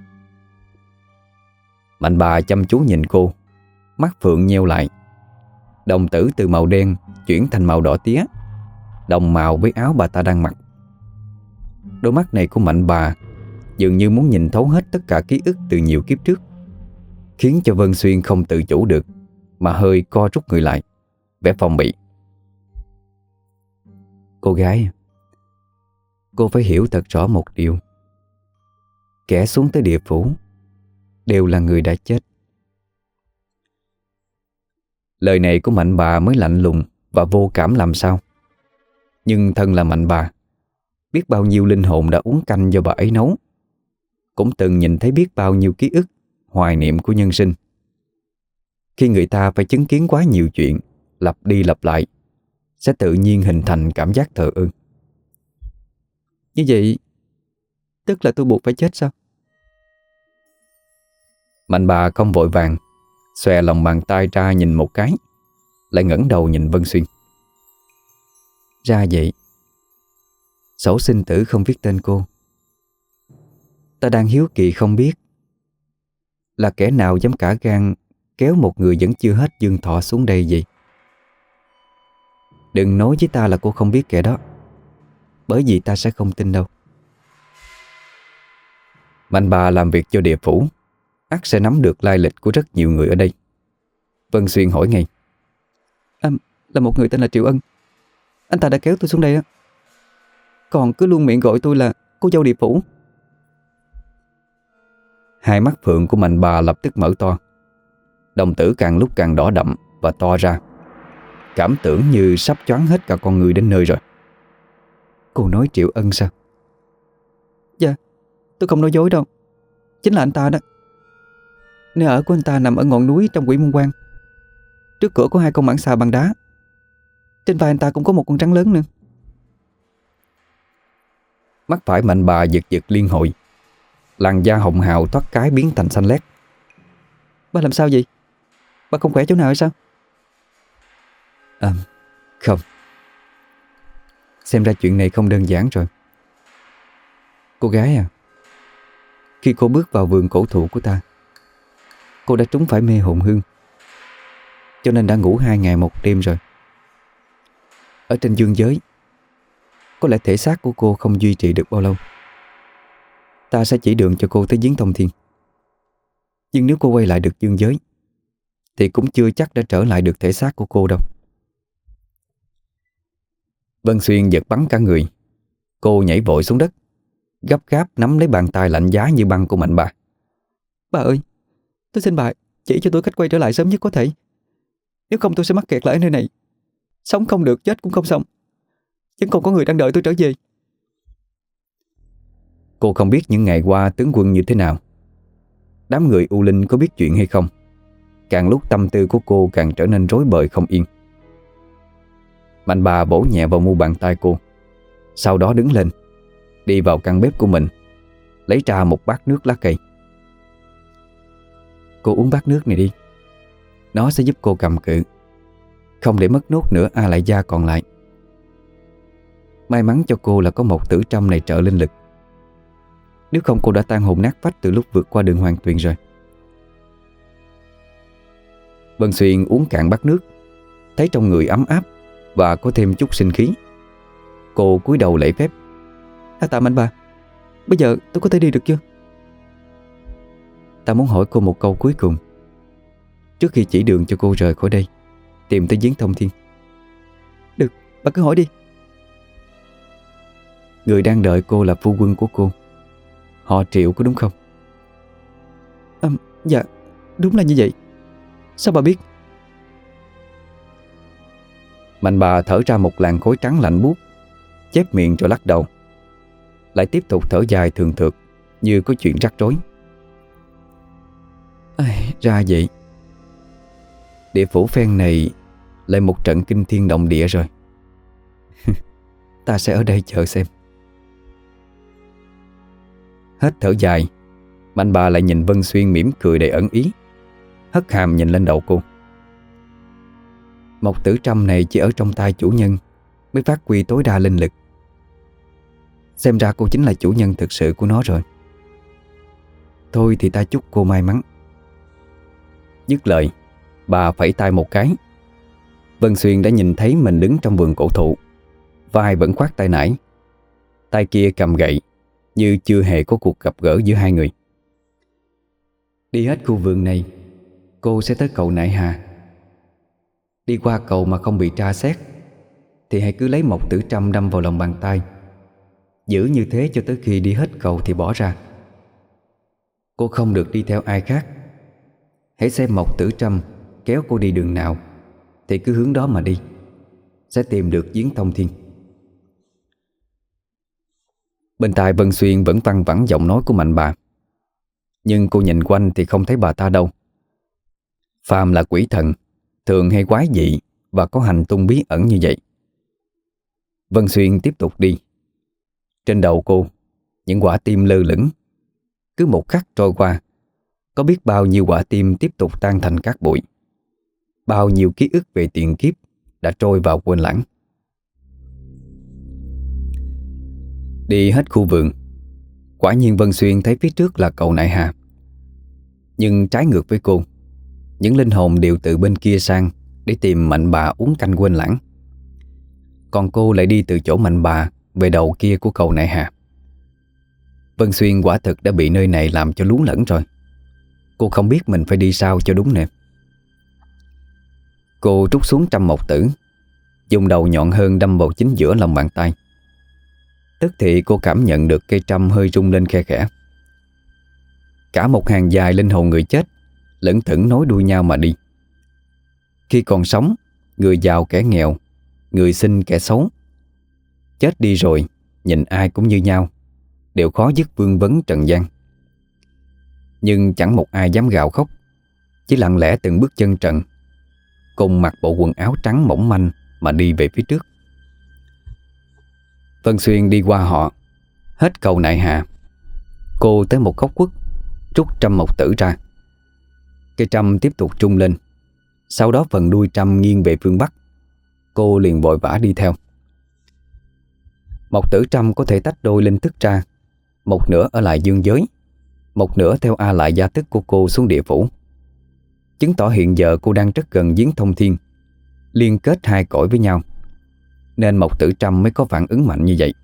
Mạnh Bà chăm chú nhìn cô, mắt phượng nheo lại. Đồng tử từ màu đen chuyển thành màu đỏ tía, đồng màu với áo bà ta đang mặc. Đôi mắt này của Mạnh Bà dường như muốn nhìn thấu hết tất cả ký ức từ nhiều kiếp trước, khiến cho Vân Xuyên không tự chủ được mà hơi co rút người lại, vẻ phòng bị. Cô gái, cô phải hiểu thật rõ một điều: kẻ xuống tới địa phủ đều là người đã chết. Lời này của Mạnh Bà mới lạnh lùng và vô cảm làm sao. Nhưng thân là Mạnh Bà, biết bao nhiêu linh hồn đã uống canh do bà ấy nấu, cũng từng nhìn thấy biết bao nhiêu ký ức, hoài niệm của nhân sinh. Khi người ta phải chứng kiến quá nhiều chuyện lặp đi lặp lại, sẽ tự nhiên hình thành cảm giác thờ ơ. Như vậy tức là tôi buộc phải chết sao? Mạnh Bà không vội vàng, xòe lòng bàn tay ra nhìn một cái, lại ngẩng đầu nhìn Vân Xuyên. Ra vậy. Sổ sinh tử không viết tên cô. Ta đang hiếu kỳ không biết là kẻ nào dám cả gan kéo một người vẫn chưa hết dương thọ xuống đây vậy. Đừng nói với ta là cô không biết kẻ đó, bởi vì ta sẽ không tin đâu. Mạnh Bà làm việc cho địa phủ, ắt sẽ nắm được lai lịch của rất nhiều người ở đây. Vân Xuyên hỏi ngay: Là một người tên là Triệu Ân. Anh ta đã kéo tôi xuống đây á, còn cứ luôn miệng gọi tôi là cô dâu địa phủ. Hai mắt phượng của Mạnh Bà lập tức mở to, đồng tử càng lúc càng đỏ đậm và to ra, cảm tưởng như sắp choáng hết cả con người đến nơi rồi. Cô nói Triệu Ân sao? Dạ, tôi không nói dối đâu. Chính là anh ta đó. Nơi ở của anh ta nằm ở ngọn núi trong Quỷ Môn Quan. Trước cửa có 2 con mãng xà bằng đá. Trên vai anh ta cũng có một con rắn lớn nữa. Mắt phải Mạnh Bà giật giật liên hồi, làn da hồng hào thoát cái biến thành xanh lét. Bà làm sao vậy? Bà không khỏe chỗ nào hay sao? Không. Xem ra chuyện này không đơn giản rồi. Cô gái à, khi cô bước vào vườn cổ thụ của ta, cô đã trúng phải mê hồn hương, cho nên đã ngủ 2 ngày 1 đêm rồi. Ở trên dương giới, có lẽ thể xác của cô không duy trì được bao lâu. Ta sẽ chỉ đường cho cô tới giếng Thông Thiên. Nhưng nếu cô quay lại được dương giới, thì cũng chưa chắc đã trở lại được thể xác của cô đâu. Vân Xuyên giật bắn cả người. Cô nhảy vội xuống đất, gấp gáp nắm lấy bàn tay lạnh giá như băng của Mạnh Bà. Bà ơi, tôi xin bà chỉ cho tôi cách quay trở lại sớm nhất có thể. Nếu không tôi sẽ mắc kẹt lại ở nơi này, sống không được, chết cũng không xong. Vẫn còn có người đang đợi tôi trở về. Cô không biết những ngày qua tướng quân như thế nào, đám người U Linh có biết chuyện hay không. Càng lúc tâm tư của cô càng trở nên rối bời không yên. Mạnh Bà vỗ nhẹ vào mu bàn tay cô, sau đó đứng lên, đi vào căn bếp của mình, lấy ra một bát nước lá cây. Cô uống bát nước này đi. Nó sẽ giúp cô cầm cự, không để mất nốt nửa A Lại Gia còn lại. May mắn cho cô là có một tử trăm này trợ linh lực, nếu không cô đã tan hồn nát phách từ lúc vượt qua đường hoàng tuyền rồi. Vân Xuyên uống cạn bát nước, thấy trong người ấm áp và có thêm chút sinh khí. Cô cúi đầu lễ phép. Tạ Mạnh Bà, bây giờ tôi có thể đi được chưa? Ta muốn hỏi cô một câu cuối cùng. trước khi chỉ đường cho cô rời khỏi đây, tìm tới giếng thông thiên. Được, bà cứ hỏi đi. Người đang đợi cô là phu quân của cô, họ Triệu có đúng không? Dạ, đúng là như vậy. Sao bà biết? Mạnh bà thở ra một làn khói trắng lạnh buốt, chép miệng rồi lắc đầu, lại tiếp tục thở dài thường thượt như có chuyện rắc rối. Ra vậy. Địa phủ phen này lại một trận kinh thiên động địa rồi. Ta sẽ ở đây chờ xem. Hết thở dài, Mạnh bà lại nhìn Vân Xuyên mỉm cười đầy ẩn ý, hất hàm nhìn lên đầu cô. Mộc tử trăm này chỉ ở trong tay chủ nhân mới phát huy tối đa linh lực. Xem ra cô chính là chủ nhân thực sự của nó rồi. Thôi thì ta chúc cô may mắn. Dứt lời, bà phẩy tay một cái. Vân Xuyên đã nhìn thấy mình đứng trong vườn cổ thụ, vai vẫn khoác tay nải, tay kia cầm gậy, như chưa hề có cuộc gặp gỡ giữa hai người. Đi hết khu vườn này, cô sẽ tới cầu Nại Hà. Đi qua cầu mà không bị tra xét thì hãy cứ lấy mộc tử trăm đâm vào lòng bàn tay, giữ như thế cho tới khi đi hết cầu thì bỏ ra. Cô không được đi theo ai khác. Hãy xem mộc tử trăm kéo cô đi đường nào thì cứ hướng đó mà đi, sẽ tìm được giếng thông thiên. Bên tai Vân Xuyên vẫn văng vẳng giọng nói của Mạnh bà, nhưng cô nhìn quanh thì không thấy bà ta đâu. Phàm là quỷ thần thường hay quái dị và có hành tung bí ẩn như vậy. Vân Xuyên tiếp tục đi. Trên đầu cô, những quả tim lơ lửng. Cứ một khắc trôi qua, có biết bao nhiêu quả tim tiếp tục tan thành cát bụi. Bao nhiêu ký ức về tiền kiếp đã trôi vào quên lãng. Đi hết khu vườn, quả nhiên Vân Xuyên thấy phía trước là cầu Nại Hà. Nhưng trái ngược với cô, những linh hồn đều từ bên kia sang để tìm Mạnh bà uống canh quên lãng. Còn cô lại đi từ chỗ Mạnh bà về đầu kia của cầu Nại Hà. Vân Xuyên quả thực đã bị nơi này làm cho lú lẫn rồi. Cô không biết mình phải đi sao cho đúng nè. Cô trút xuống trăm mộc tử, dùng đầu nhọn hơn đâm vào chính giữa lòng bàn tay. Tức thì cô cảm nhận được cây trăm hơi rung lên khe khẽ. Cả một hàng dài linh hồn người chết lững thững nối đuôi nhau mà đi. Khi còn sống, người giàu kẻ nghèo, người xinh kẻ xấu. Chết đi rồi, nhìn ai cũng như nhau, đều khó dứt vương vấn trần gian. Nhưng chẳng một ai dám gào khóc, chỉ lặng lẽ từng bước chân trần, cùng mặc bộ quần áo trắng mỏng manh mà đi về phía trước. Vân Xuyên đi qua họ, hết cầu Nại Hà. Cô tới một góc quất, rút trăm mộc tử ra. Cây trăm tiếp tục trung lên, sau đó phần đuôi trăm nghiêng về phương Bắc. Cô liền vội vã đi theo. Mộc tử trăm có thể tách đôi linh thức ra, một nửa ở lại dương giới, một nửa theo A lại gia thức của cô xuống địa phủ, chứng tỏ hiện giờ cô đang rất gần giếng thông thiên, liên kết hai cõi với nhau, nên mộc tử trăm mới có phản ứng mạnh như vậy.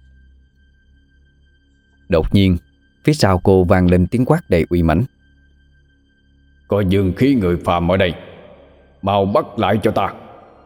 Đột nhiên, phía sau cô vang lên tiếng quát đầy uy mãnh. Có dương khí người phàm ở đây, mau bắt lại cho ta.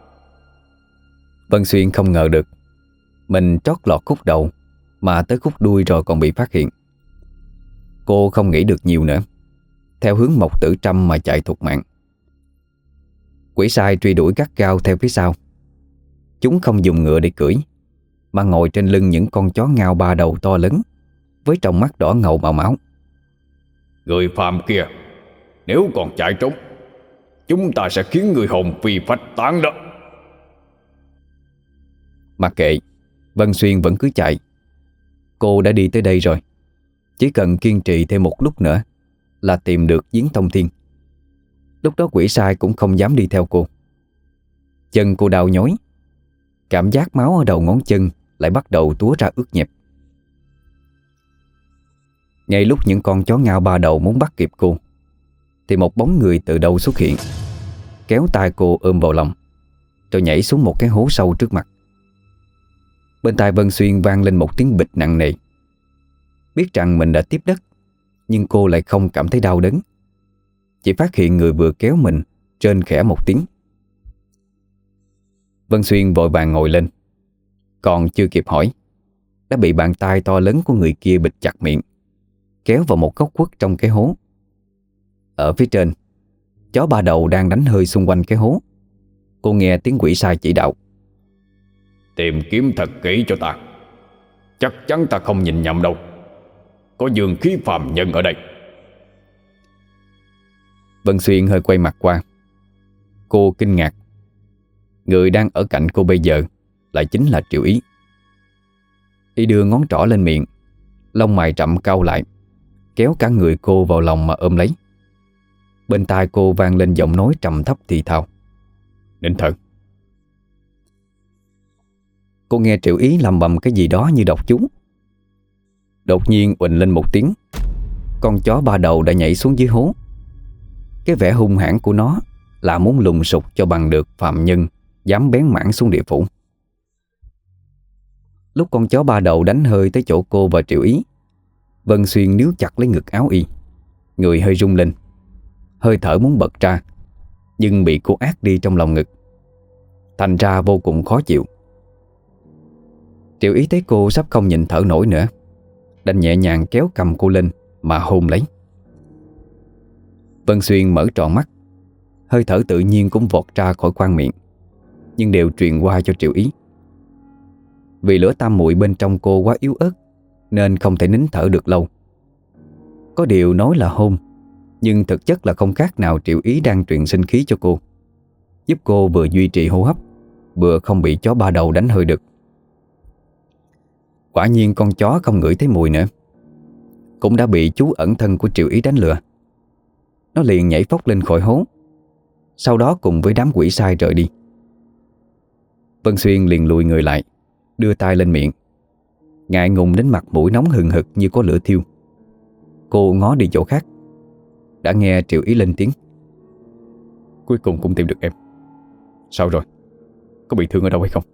Vân Xuyên không ngờ được mình trót lọt khúc đầu mà tới khúc đuôi rồi còn bị phát hiện. Cô không nghĩ được nhiều nữa, theo hướng mộc tử trăm mà chạy thục mạng. Quỷ sai truy đuổi gắt gao theo phía sau. Chúng không dùng ngựa để cưỡi, mà ngồi trên lưng những con chó ngao ba đầu to lớn, với tròng mắt đỏ ngầu màu máu. Người phàm kia, nếu còn chạy trốn, chúng ta sẽ khiến người hồn phi phách tán đó. Mặc kệ, Vân Xuyên vẫn cứ chạy. Cô đã đi tới đây rồi, chỉ cần kiên trì thêm một lúc nữa là tìm được giếng thông thiên. Lúc đó quỷ sai cũng không dám đi theo cô. Chân cô đau nhói, cảm giác máu ở đầu ngón chân lại bắt đầu túa ra ướt nhẹp. Ngay lúc những con chó ngao ba đầu muốn bắt kịp cô, thì một bóng người từ đâu xuất hiện, kéo tay cô ôm vào lòng, rồi nhảy xuống một cái hố sâu trước mặt. Bên tai Vân Xuyên vang lên một tiếng bịch nặng nề. Biết rằng mình đã tiếp đất, nhưng cô lại không cảm thấy đau đớn, chỉ phát hiện người vừa kéo mình rên khẽ một tiếng. Vân Xuyên vội vàng ngồi lên, còn chưa kịp hỏi đã bị bàn tay to lớn của người kia bịt chặt miệng, kéo vào một góc khuất trong cái hố. Ở phía trên, chó ba đầu đang đánh hơi xung quanh cái hố. Cô nghe tiếng quỷ sai chỉ đạo: Tìm kiếm thật kỹ cho ta. Chắc chắn ta không nhìn nhầm đâu. Có dương khí phàm nhân ở đây. Vân Xuyên hơi quay mặt qua. Cô kinh ngạc. Người đang ở cạnh cô bây giờ lại chính là Triệu Ý. Y đưa ngón trỏ lên miệng, lông mày rậm cau lại, kéo cả người cô vào lòng mà ôm lấy. Bên tai cô vang lên giọng nói trầm thấp thì thào: Nín thở. Cô nghe Triệu Ý lầm bầm cái gì đó như đọc chú. Đột nhiên uỳnh lên một tiếng, con chó ba đầu đã nhảy xuống dưới hố. Cái vẻ hung hãn của nó là muốn lùng sục cho bằng được phạm nhân dám bén mảng xuống địa phủ. Lúc con chó ba đầu đánh hơi tới chỗ cô và Triệu Ý, Vân Xuyên níu chặt lấy ngực áo y, người hơi rung lên, hơi thở muốn bật ra, nhưng bị cô át đi trong lòng ngực, thành ra vô cùng khó chịu. Triệu Ý thấy cô sắp không nhịn thở nổi nữa, đành nhẹ nhàng kéo cầm cô lên mà hôn lấy. Vân Xuyên mở tròn mắt, hơi thở tự nhiên cũng vọt ra khỏi khoang miệng, nhưng đều truyền qua cho Triệu Ý. Vì lửa tam muội bên trong cô quá yếu ớt nên không thể nín thở được lâu. Có điều nói là hôn, nhưng thực chất là không khác nào Triệu Ý đang truyền sinh khí cho cô, giúp cô vừa duy trì hô hấp, vừa không bị chó ba đầu đánh hơi được. Quả nhiên con chó không ngửi thấy mùi nữa, cũng đã bị chú ẩn thân của Triệu Ý đánh lừa. Nó liền nhảy phóc lên khỏi hố, sau đó cùng với đám quỷ sai rời đi. Vân Xuyên liền lùi người lại, đưa tay lên miệng, ngại ngùng đến mặt mũi nóng hừng hực như có lửa thiêu. Cô ngó đi chỗ khác, đã nghe Triệu Ý lên tiếng: Cuối cùng cũng tìm được em. Sao rồi? Có bị thương ở đâu hay không?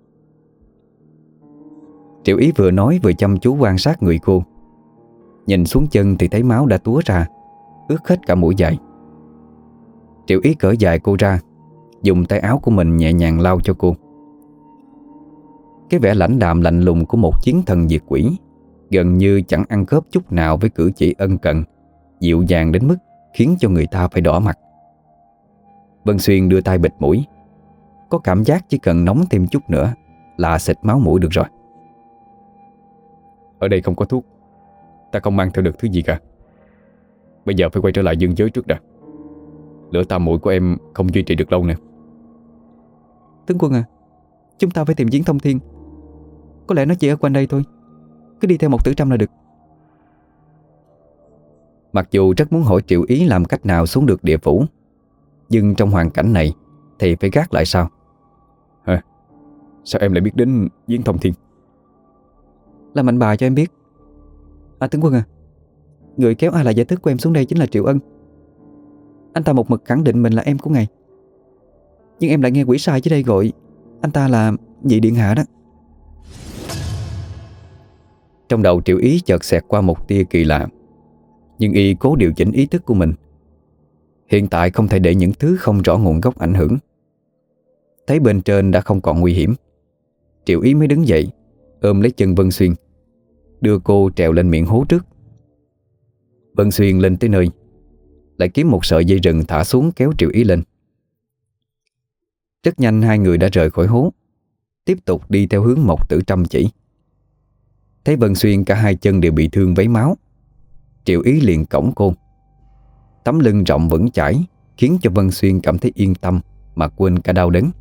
Triệu Ý vừa nói vừa chăm chú quan sát người cô. Nhìn xuống chân thì thấy máu đã túa ra, ướt hết cả mũi giày. Triệu Ý cởi giày cô ra, dùng tay áo của mình nhẹ nhàng lau cho cô. Cái vẻ lãnh đạm lạnh lùng của một chiến thần diệt quỷ gần như chẳng ăn khớp chút nào với cử chỉ ân cần, dịu dàng đến mức khiến cho người ta phải đỏ mặt. Vân Xuyên đưa tay bịt mũi, có cảm giác chỉ cần nóng thêm chút nữa là xịt máu mũi được rồi. Ở đây không có thuốc, ta không mang theo được thứ gì cả. Bây giờ phải quay trở lại dương giới trước đã. Lửa tam muội của em không duy trì được lâu nữa. Tướng quân à, chúng ta phải tìm Diễn Thông Thiên. Có lẽ nó chỉ ở quanh đây thôi. Cứ đi theo Mộc Tử Trâm là được. Mặc dù rất muốn hỏi Triệu Ý làm cách nào xuống được địa phủ, nhưng trong hoàn cảnh này thì phải gác lại sao? Sao em lại biết đến Diễn Thông Thiên? Là mạnh bà cho em biết. À tướng quân à, người kéo ai là giải thích của em xuống đây chính là Triệu Ân. Anh ta một mực khẳng định mình là em của ngài, nhưng em lại nghe quỷ sai dưới đây gọi anh ta là nhị điện hạ đó. Trong đầu Triệu Ý chợt xẹt qua một tia kỳ lạ, nhưng y cố điều chỉnh ý thức của mình. Hiện tại không thể để những thứ không rõ nguồn gốc ảnh hưởng. Thấy bên trên đã không còn nguy hiểm, Triệu Ý mới đứng dậy, ôm lấy chân Vân Xuyên, đưa cô trèo lên miệng hố trước. Vân Xuyên lên tới nơi, lại kiếm một sợi dây rừng thả xuống kéo Triệu Ý lên. Rất nhanh hai người đã rời khỏi hố, tiếp tục đi theo hướng Mộc Tử Trâm chỉ. Thấy Vân Xuyên cả hai chân đều bị thương vấy máu, Triệu Ý liền cõng cô. Tấm lưng rộng vững chãi khiến cho Vân Xuyên cảm thấy yên tâm mà quên cả đau đớn.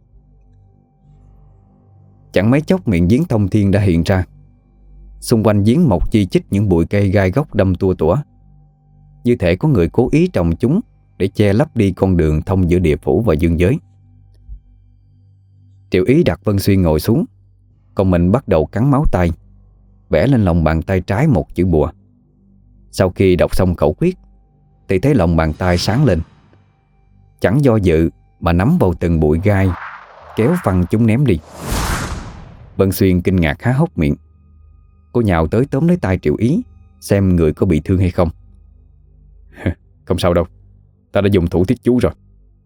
Chẳng mấy chốc miệng giếng Thông Thiên đã hiện ra. Xung quanh giếng mọc chi chít những bụi cây gai góc đâm tua tủa, như thể có người cố ý trồng chúng để che lấp đi con đường thông giữa địa phủ và dương giới. Triệu Ý đặt Vân Xuyên ngồi xuống, còn mình bắt đầu cắn máu tay, vẽ lên lòng bàn tay trái một chữ bùa. Sau khi đọc xong khẩu quyết thì thấy lòng bàn tay sáng lên. Chẳng do dự mà nắm vào từng bụi gai, kéo phăng chúng ném đi. Vân Xuyên kinh ngạc há hốc miệng. Cô nhào tới tóm lấy tay Triệu Ý, xem người có bị thương hay không. Không sao đâu, ta đã dùng thủ thiết chú rồi.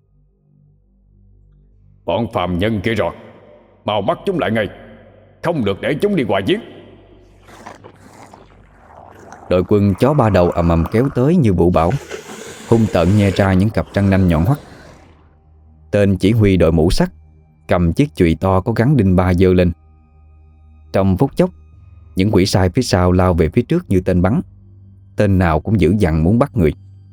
Bọn phàm nhân kia rồi, mau bắt chúng lại ngay, không được để chúng đi ngoài giếng. Đội quân chó ba đầu ầm ầm kéo tới như vũ bão, hung tợn nhe ra những cặp răng nanh nhọn hoắt. Tên chỉ huy đội mũ sắt cầm chiếc chùy to có gắn đinh ba giơ lên. Trong phút chốc, những quỷ sai phía sau lao về phía trước như tên bắn. Tên nào cũng dữ dằn muốn bắt người.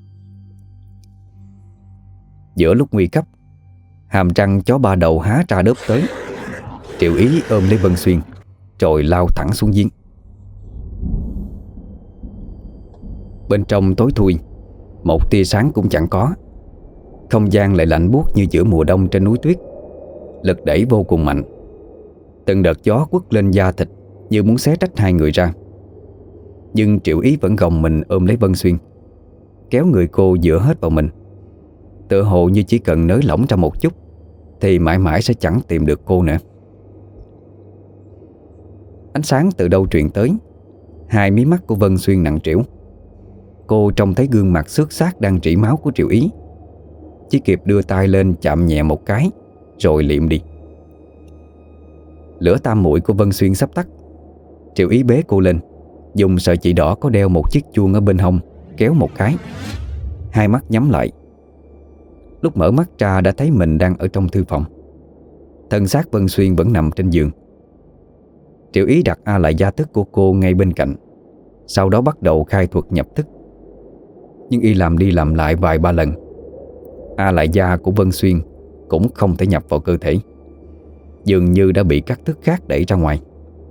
Giữa lúc nguy cấp, hàm răng chó ba đầu há ra đớp tới. Triệu Ý ôm lấy Vân Xuyên rồi lao thẳng xuống giếng. Bên trong tối thui, một tia sáng cũng chẳng có. Không gian lại lạnh buốt như giữa mùa đông trên núi tuyết. Lực đẩy vô cùng mạnh. Từng đợt gió quất lên da thịt như muốn xé rách hai người ra. Nhưng Triệu Ý vẫn gồng mình ôm lấy Vân Xuyên, kéo người cô dựa hết vào mình. Tựa hồ như chỉ cần nới lỏng ra một chút thì mãi mãi sẽ chẳng tìm được cô nữa. Ánh sáng từ đâu truyền tới. Hai mí mắt của Vân Xuyên nặng trĩu. Cô trông thấy gương mặt xước xác đang rỉ máu của Triệu Ý, chỉ kịp đưa tay lên chạm nhẹ một cái rồi liệm đi. Lửa tam muội của Vân Xuyên sắp tắt. Triệu Ý bế cô lên, dùng sợi chỉ đỏ có đeo một chiếc chuông ở bên hông kéo một cái. Hai mắt nhắm lại. Lúc mở mắt ra đã thấy mình đang ở trong thư phòng. Thân xác Vân Xuyên vẫn nằm trên giường. Triệu Ý đặt A Lại Gia Thức của cô ngay bên cạnh, sau đó bắt đầu khai thuật nhập thức. Nhưng y làm đi làm lại vài ba lần, A Lại Gia của Vân Xuyên cũng không thể nhập vào cơ thể. Dường như đã bị các thức khác đẩy ra ngoài.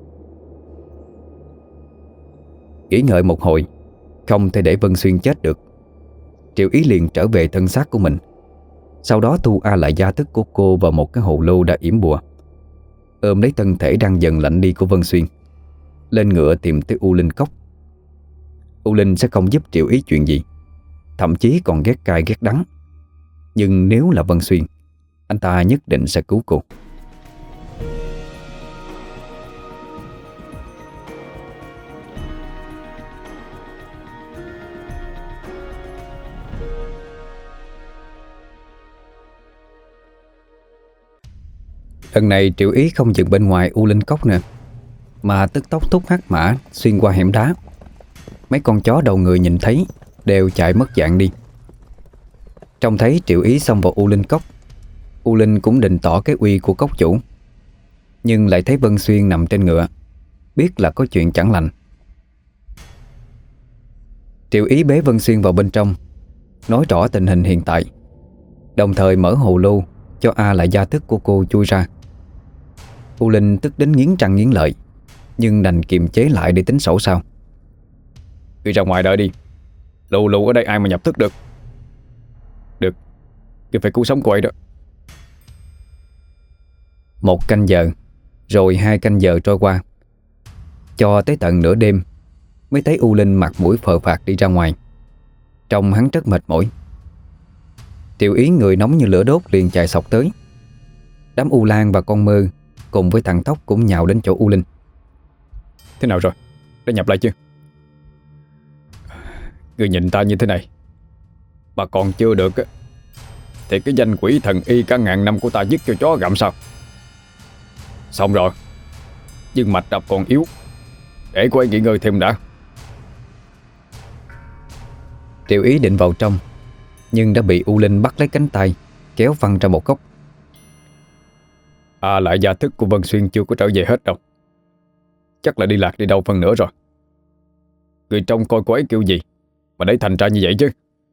Nghĩ ngợi một hồi, không thể để Vân Xuyên chết được, Triệu Ý liền trở về thân xác của mình. Sau đó thu A Lại Gia Thức của cô vào một cái hồ lô đã yểm bùa, ôm lấy thân thể đang dần lạnh đi của Vân Xuyên, lên ngựa tìm tới U Linh Cốc. U Linh sẽ không giúp Triệu Ý chuyện gì, thậm chí còn ghét cay ghét đắng. Nhưng nếu là Vân Xuyên, anh ta nhất định sẽ cứu cô. Lần này Triệu Ý không dừng bên ngoài U Linh Cốc nữa, mà tức tốc thúc hắc mã xuyên qua hẻm đá. Mấy con chó đầu người nhìn thấy đều chạy mất dạng đi. Trông thấy Triệu Ý xông vào U Linh Cốc, U Linh cũng định tỏ cái uy của cốc chủ, nhưng lại thấy Vân Xuyên nằm trên ngựa, biết là có chuyện chẳng lành. Triệu Ý bế Vân Xuyên vào bên trong, nói rõ tình hình hiện tại, đồng thời mở hồ lô cho A Lại Gia Thức của cô chui ra. U Linh tức đến nghiến răng nghiến lợi, nhưng đành kiềm chế lại để tính sổ sau. Đi ra ngoài đợi đi, lù lù ở đây ai mà nhập thức được. Được, cứ phải cứu sống cô ấy đó. 1 canh giờ, rồi 2 canh giờ trôi qua, cho tới tận nửa đêm mới thấy U Linh mặt mũi phờ phạc đi ra ngoài. Trông hắn rất mệt mỏi. Triệu Ý người nóng như lửa đốt liền chạy xộc tới. Đám U Lan và con Mơ cùng với thằng Tóc cũng nhào đến chỗ U Linh. Thế nào rồi, đã nhập lại chưa? Người nhìn ta như thế này mà còn chưa được á, thì cái danh quỷ thần y cả ngàn năm của ta dứt cho chó gặm sao? Xong rồi, nhưng mạch đập còn yếu, để cô ấy nghỉ ngơi thêm đã. Triệu Ý định vào trong, nhưng đã bị U Linh bắt lấy cánh tay, kéo văng ra một góc. Lại Gia Thức của Vân Xuyên chưa có trở về hết đâu, chắc là đi lạc đi đâu phần nữa rồi. Người trông coi cô ấy kêu gì mà để thành ra như vậy chứ.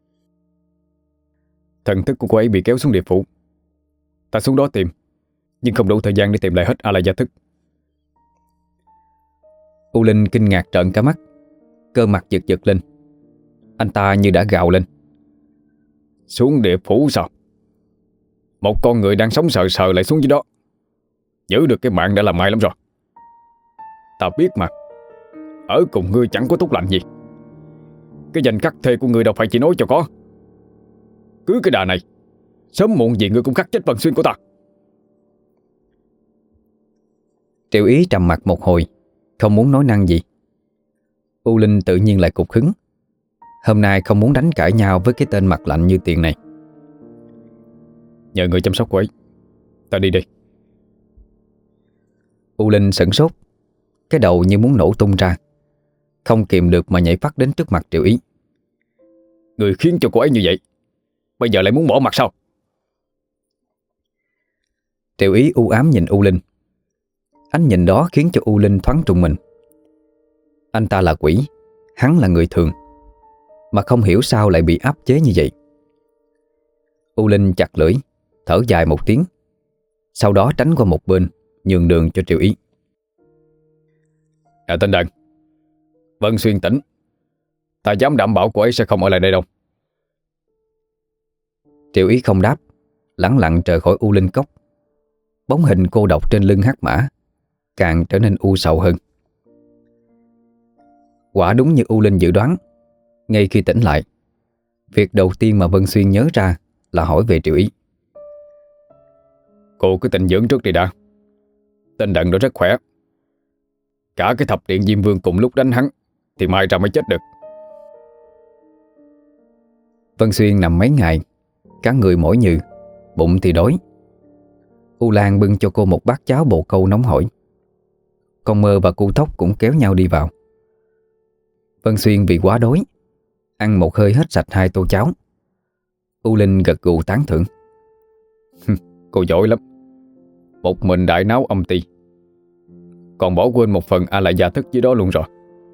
Thần thức của cô ấy bị kéo xuống địa phủ, ta xuống đó tìm, nhưng không đủ thời gian để tìm lại hết A Lại Gia Thức. U Linh kinh ngạc trợn cả mắt, cơ mặt giật giật lên. Anh ta như đã gào lên. Xuống địa phủ sao? Một con người đang sống sờ sờ lại xuống dưới đó, giữ được cái mạng đã là may lắm rồi. Ta biết mà, ở cùng ngươi chẳng có tốt lành gì. Cái danh khắc thê của ngươi đâu phải chỉ nói cho có. Cứ cái đà này, sớm muộn gì ngươi cũng khắc chết Vân Xuyên của ta. Triệu Ý trầm mặt một hồi, không muốn nói năng gì. U Linh tự nhiên lại cục hứng. Hôm nay không muốn đánh cãi nhau với cái tên mặt lạnh như tiền này. Nhờ người chăm sóc cô ấy, Ta đi đi. U Linh sửng sốt, cái đầu như muốn nổ tung ra, không kìm được mà nhảy phát đến trước mặt Triệu Ý. Người khiến cho cô ấy như vậy, bây giờ lại muốn bỏ mặt sao? Triệu Ý u ám nhìn U Linh. Ánh nhìn đó khiến cho U Linh thoáng trùng mình. Anh ta là quỷ, hắn là người thường, mà không hiểu sao lại bị áp chế như vậy. U Linh chặt lưỡi, thở dài một tiếng, sau đó tránh qua một bên, nhường đường cho Triệu Ý. Tên Đàn, Vân Xuyên tỉnh, ta dám đảm bảo cô ấy sẽ không ở lại đây đâu. Triệu Ý không đáp, lẳng lặng rời khỏi U Linh cốc. Bóng hình cô độc trên lưng hắc mã càng trở nên u sầu hơn. Quả đúng như U Linh dự đoán, ngay khi tỉnh lại, việc đầu tiên mà Vân Xuyên nhớ ra là hỏi về Triệu Ý. Cô cứ tịnh dưỡng trước đi đã. Tên Đần đó rất khỏe. Cả cái thập điện Diêm Vương cùng lúc đánh hắn thì mai ra mới chết được. Vân Xuyên nằm mấy ngày, cả người mỏi nhừ, bụng thì đói. U Lan bưng cho cô một bát cháo bồ câu nóng hổi. Con Mơ và cu Thốc cũng kéo nhau đi vào. Vân Xuyên vì quá đói, ăn một hơi hết sạch 2 tô cháo. U Linh gật gù tán thưởng. Cô giỏi lắm. Một mình đại náo âm ty, còn bỏ quên một phần A Lại Gia Thức dưới đó luôn rồi.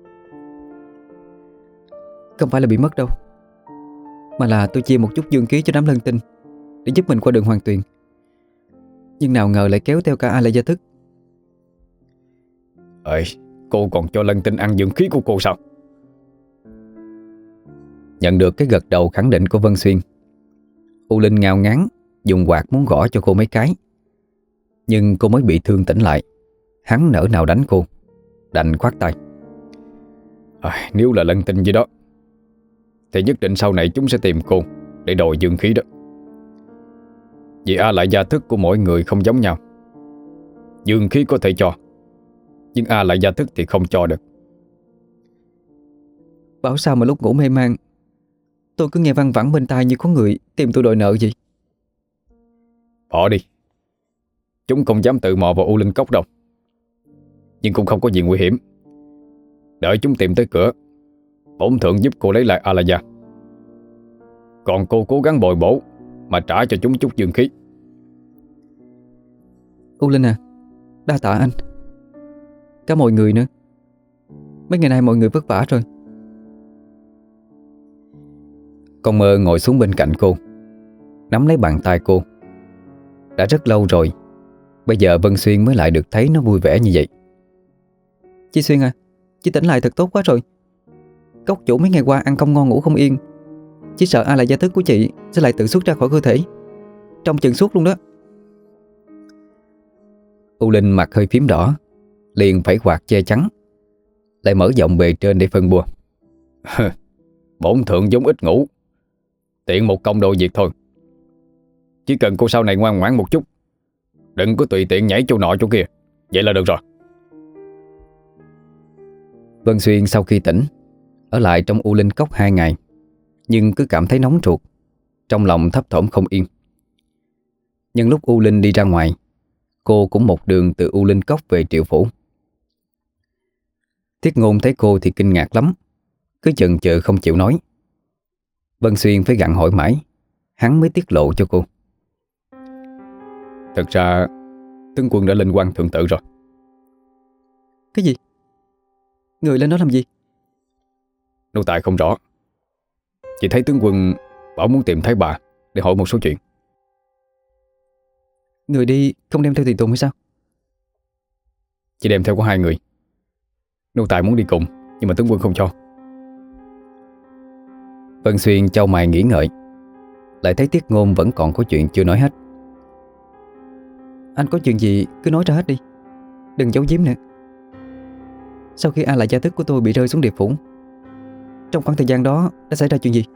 Không phải là bị mất đâu, mà là tôi chia một chút dương khí cho đám lân tinh để giúp mình qua đường Hoàng Tuyền. Nhưng nào ngờ lại kéo theo cả A Lại Gia Thức. Ê, cô còn cho lân tinh ăn dưỡng khí của cô sao? Nhận được cái gật đầu khẳng định của Vân Xuyên, U Linh ngao ngán dùng quạt muốn gõ cho cô mấy cái, nhưng cô mới bị thương tỉnh lại. Hắn nỡ nào đánh cô, đành khoát tay. Nếu là lân tinh gì đó thì nhất định sau này chúng sẽ tìm cô để đòi dương khí đó. Vì A Lại Gia Thức của mỗi người không giống nhau. Dương khí có thể cho, nhưng A Lại Gia Thức thì không cho được. Bảo sao mà lúc ngủ mê man tôi cứ nghe văng vẳng bên tai như có người tìm tôi đòi nợ vậy. Bỏ đi. Chúng không dám tự mò vào U Linh Cốc đâu, nhưng cũng không có gì nguy hiểm. Đợi chúng tìm tới cửa, bổn thượng giúp cô lấy lại A Lại Gia. Còn cô cố gắng bồi bổ mà trả cho chúng chút dương khí. U Linh à, đa tạ anh. Cả mọi người nữa. Mấy ngày nay mọi người vất vả rồi. Con Mơ ngồi xuống bên cạnh cô, nắm lấy bàn tay cô. Đã rất lâu rồi, bây giờ Vân Xuyên mới lại được thấy nó vui vẻ như vậy. Chị Xuyên à, chị tỉnh lại thật tốt quá rồi. Cốc chủ mấy ngày qua ăn không ngon ngủ không yên. Chỉ sợ A Lại Gia Thức của chị sẽ lại tự xuất ra khỏi cơ thể, trong chừng suốt luôn đó. U Linh mặt hơi phím đỏ, liền phải quạt che chắn, lại mở giọng bề trên để phân bua. Bổn thượng giống ít ngủ, tiện một công đồ việc thôi. Chỉ cần cô sau này ngoan ngoãn một chút, đừng có tùy tiện nhảy chỗ nọ chỗ kia, vậy là được rồi. Vân Xuyên sau khi tỉnh ở lại trong U Linh Cốc 2 ngày, nhưng cứ cảm thấy nóng ruột, trong lòng thấp thỏm không yên. Nhưng lúc U Linh đi ra ngoài, cô cũng một đường từ U Linh Cốc về Triệu Phủ. Thiết Ngôn thấy cô thì kinh ngạc lắm, cứ chần chừ không chịu nói. Vân Xuyên phải gặng hỏi mãi, hắn mới tiết lộ cho cô. Thật ra tướng quân đã lên quan thượng tự rồi. Cái gì? Người lên đó làm gì? Nô tài không rõ, chỉ thấy tướng quân bảo muốn tìm thấy bà để hỏi một số chuyện. Người đi không đem theo tiền tùng hay sao? Chỉ đem theo có 2 người. Nô tài muốn đi cùng, nhưng mà tướng quân không cho. Vân Xuyên chau mày nghĩ ngợi, lại thấy Tiết Ngôn vẫn còn có chuyện chưa nói hết. Anh có chuyện gì cứ nói ra hết đi, đừng giấu giếm nữa. Sau khi A Lại Gia Thức của tôi bị rơi xuống địa phủ, trong khoảng thời gian đó đã xảy ra chuyện gì?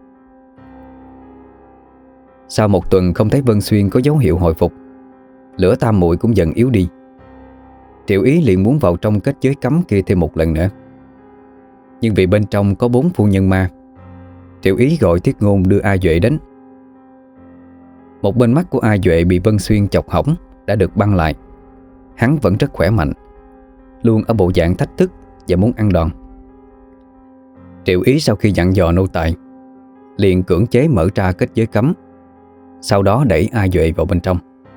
Sau một tuần không thấy Vân Xuyên có dấu hiệu hồi phục, lửa tam muội cũng dần yếu đi. Triệu Ý liền muốn vào trong kết giới cấm kia thêm một lần nữa, nhưng vì bên trong có 4 phu nhân ma, Triệu Ý gọi Thiết Ngôn đưa A Duệ đến. Một bên mắt của A Duệ bị Vân Xuyên chọc hỏng đã được băng lại. Hắn vẫn rất khỏe mạnh, luôn ở bộ dạng thách thức và muốn ăn đòn. Triệu Ý sau khi dặn dò nô tài, liền cưỡng chế mở ra kết giới cấm, sau đó đẩy A Duệ vào bên trong.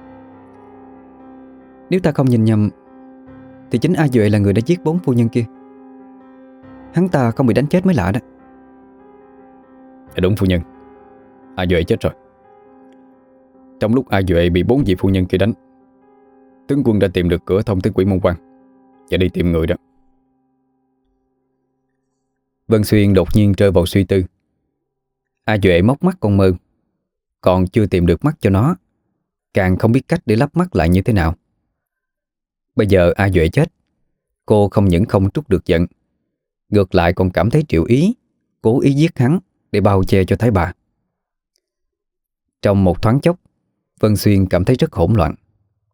Nếu ta không nhìn nhầm thì chính A Duệ là người đã giết 4 phu nhân kia. Hắn ta không bị đánh chết mới lạ đó. Đúng phu nhân, A Duệ chết rồi. Trong lúc A Duệ bị 4 vị phu nhân kia đánh, tướng quân đã tìm được cửa thông tới Quỷ Môn Quan và đi tìm người đó. Vân Xuyên đột nhiên rơi vào suy tư. A Duệ móc mắt con Mơ, còn chưa tìm được mắt cho nó, càng không biết cách để lắp mắt lại như thế nào. Bây giờ A Duệ chết, cô không những không trút được giận, ngược lại còn cảm thấy Triệu Ý cố ý giết hắn để bao che cho Thái Bà. Trong một thoáng chốc, Vân Xuyên cảm thấy rất hỗn loạn.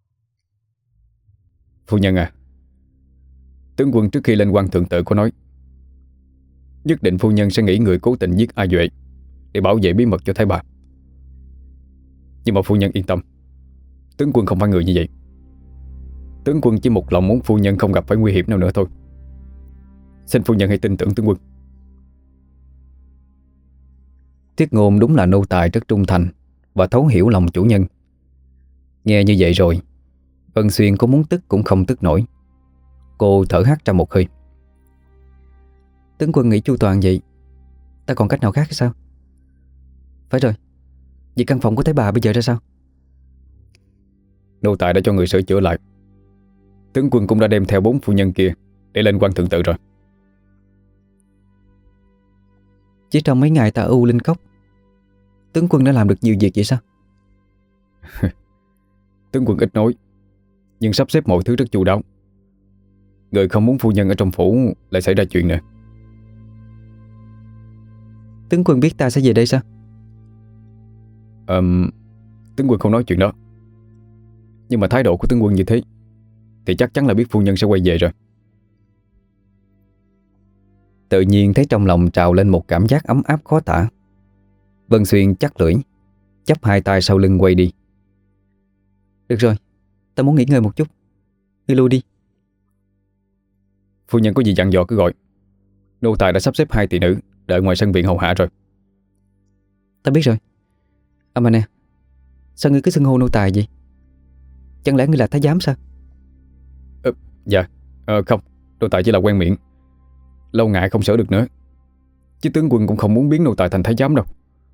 Phu nhân à, tướng quân trước khi lên quan thượng tự có nói nhất định phu nhân sẽ nghĩ người cố tình giết A Duệ để bảo vệ bí mật cho Thái Bà. Nhưng mà phu nhân yên tâm, tướng quân không phải người như vậy. Tướng quân chỉ một lòng muốn phu nhân không gặp phải nguy hiểm nào nữa thôi. Xin phu nhân hãy tin tưởng tướng quân. Tiết Ngôn đúng là nô tài rất trung thành và thấu hiểu lòng chủ nhân. Nghe như vậy rồi, Vân Xuyên có muốn tức cũng không tức nổi. Cô thở hắt ra một hơi. Tướng quân nghĩ chu toàn vậy, ta còn cách nào khác hay sao? Phải rồi, vậy căn phòng của Thái Bà bây giờ ra sao? Nô tài đã cho người sửa chữa lại. Tướng quân cũng đã đem theo 4 phu nhân kia để lên quan thượng tự rồi. Chỉ trong mấy ngày ta ở U Linh Cốc, tướng quân đã làm được nhiều việc vậy sao? Tướng quân ít nói, nhưng sắp xếp mọi thứ rất chu đáo. Người không muốn phu nhân ở trong phủ lại xảy ra chuyện nè. Tướng quân biết ta sẽ về đây sao? Tướng quân không nói chuyện đó. Nhưng mà thái độ của tướng quân như thế thì chắc chắn là biết phu nhân sẽ quay về rồi. Tự nhiên thấy trong lòng trào lên một cảm giác ấm áp khó tả. Vân Xuyên chắc lưỡi, chắp hai tay sau lưng quay đi. Được rồi, ta muốn nghỉ ngơi một chút. Ngươi lui đi. Phu nhân có gì dặn dò cứ gọi. Nô tài đã sắp xếp 2 tỷ nữ đợi ngoài sân viện hầu hạ rồi. Ta biết rồi. Mà nè, sao ngươi cứ xưng hô nô tài vậy? Chẳng lẽ ngươi là thái giám sao? Dạ, không, nô tài chỉ là quen miệng. Lâu ngày không sửa được nữa. Chứ tướng quân cũng không muốn biến nô tài thành thái giám đâu.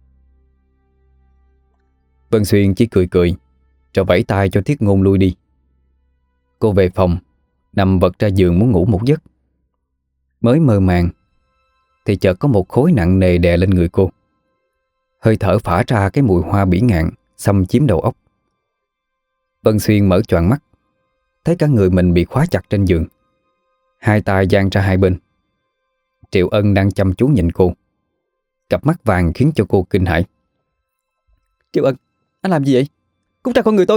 Vân Xuyên chỉ cười cười, rồi vẫy tay cho Thiết Ngôn lui đi. Cô về phòng, nằm vật ra giường muốn ngủ một giấc. Mới mơ màng thì chợt có một khối nặng nề đè lên người cô. Hơi thở phả ra cái mùi hoa bỉ ngạn xâm chiếm đầu óc. Vân Xuyên mở choàng mắt, thấy cả người mình bị khóa chặt trên giường, hai tay dang ra hai bên. Triệu Ân đang chăm chú nhìn cô, cặp mắt vàng khiến cho cô kinh hãi. Triệu Ân, anh làm gì vậy? Cút ra khỏi người tôi!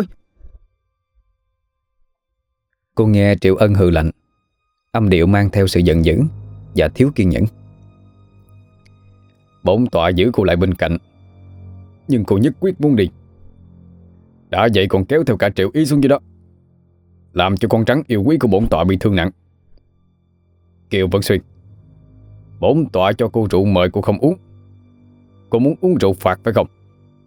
Cô nghe Triệu Ân hừ lạnh, âm điệu mang theo sự giận dữ và thiếu kiên nhẫn. Bổn tọa giữ cô lại bên cạnh, nhưng cô nhất quyết muốn đi. Đã vậy còn kéo theo cả Triệu Ý xuống dưới đó, làm cho con rắn yêu quý của bổn tọa bị thương nặng. Kiều Vân Xuyên, bổn tọa cho cô rượu mời cô không uống. Cô muốn uống rượu phạt phải không?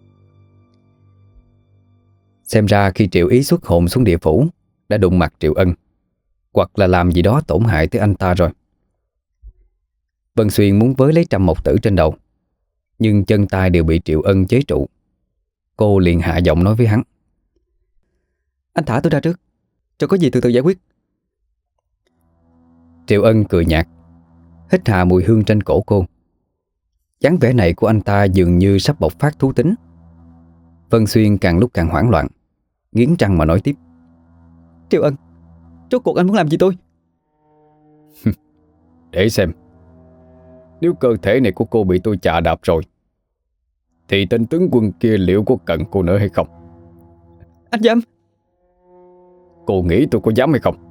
Xem ra khi Triệu Ý xuất hồn xuống địa phủ đã đụng mặt Triệu Ân, hoặc là làm gì đó tổn hại tới anh ta rồi. Vân Xuyên muốn với lấy trăm mộc tử trên đầu, nhưng chân tay đều bị Triệu Ân chế trụ. Cô liền hạ giọng nói với hắn. Anh thả tôi ra trước, cho có gì từ từ giải quyết. Triệu Ân cười nhạt, hít hà mùi hương trên cổ cô. Dáng vẻ này của anh ta dường như sắp bộc phát thú tính. Vân Xuyên càng lúc càng hoảng loạn, nghiến răng mà nói tiếp. Triệu Ân, rốt cuộc anh muốn làm gì tôi? Để xem. Nếu cơ thể này của cô bị tôi chà đạp rồi thì tên tướng quân kia liệu có cần cô nữa hay không? Anh dám! Cô nghĩ tôi có dám hay không?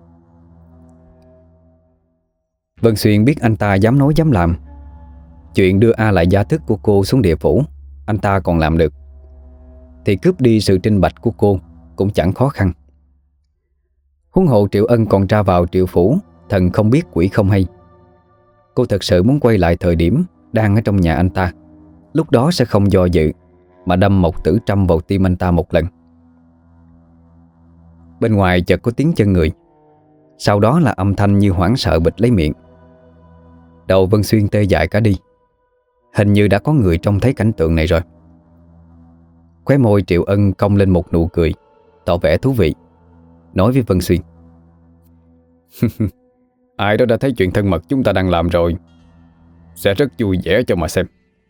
Vân Xuyên biết anh ta dám nói dám làm. Chuyện đưa A lại gia thức của cô xuống địa phủ anh ta còn làm được. thì cướp đi sự trinh bạch của cô cũng chẳng khó khăn. Huống hộ Triệu Ân còn ra vào Triệu phủ thần không biết quỷ không hay. Cô thật sự muốn quay lại thời điểm đang ở trong nhà anh ta. Lúc đó sẽ không do dự mà đâm Mộc Tử Trâm vào tim anh ta một lần. Bên ngoài chợt có tiếng chân người, sau đó là âm thanh như hoảng sợ bịt lấy miệng. Đầu Vân Xuyên tê dại cả đi. Hình như đã có người trông thấy cảnh tượng này rồi. Khóe môi Triệu Ân cong lên một nụ cười tỏ vẻ thú vị, nói với Vân Xuyên: Ai đó đã thấy chuyện thân mật chúng ta đang làm rồi, sẽ rất vui vẻ cho mà xem.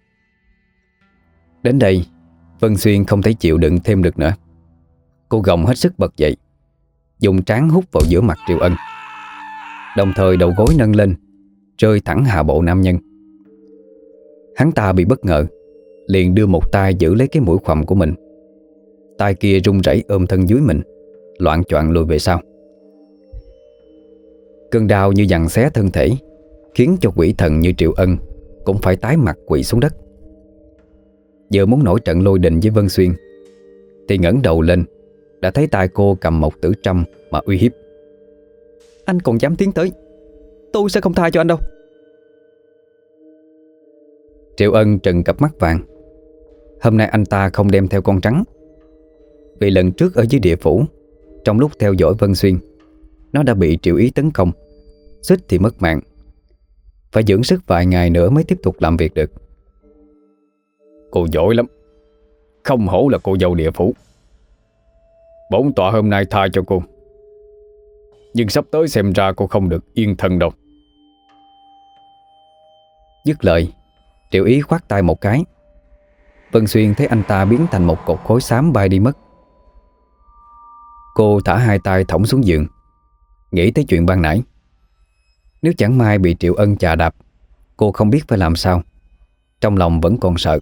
Đến đây Vân Xuyên không thể chịu đựng thêm được nữa. Cô gồng hết sức bật dậy, dùng trán hút vào giữa mặt Triệu Ân, đồng thời đầu gối nâng lên, rơi thẳng hạ bộ nam nhân. Hắn ta bị bất ngờ, liền đưa một tay giữ lấy cái mũi khoằm của mình, tay kia run rẩy ôm thân dưới mình, loạng choạng lùi về sau. Cơn đau như giằng xé thân thể, khiến cho quỷ thần như Triệu Ân cũng phải tái mặt quỳ xuống đất. Giờ muốn nổi trận lôi đình với Vân Xuyên thì ngẩng đầu lên, đã thấy tay cô cầm Mộc Tử Trâm mà uy hiếp: Anh còn dám tiến tới, tôi sẽ không tha cho anh đâu. Triệu Ân trừng cặp mắt vàng. Hôm nay anh ta không đem theo con trắng. Vì lần trước ở dưới địa phủ, trong lúc theo dõi Vân Xuyên, nó đã bị Triệu Ý tấn công, suýt thì mất mạng. Phải dưỡng sức vài ngày nữa mới tiếp tục làm việc được. Cô giỏi lắm, không hổ là cô dâu địa phủ. Bổn tọa hôm nay tha cho cô, nhưng sắp tới xem ra cô không được yên thân đâu. Dứt lời, Triệu Ý khoát tay một cái. Vân Xuyên thấy anh ta biến thành một cột khối xám bay đi mất. Cô thả hai tay thõng xuống giường, nghĩ tới chuyện ban nãy. Nếu chẳng may bị Triệu Ân chà đạp, cô không biết phải làm sao. Trong lòng vẫn còn sợ.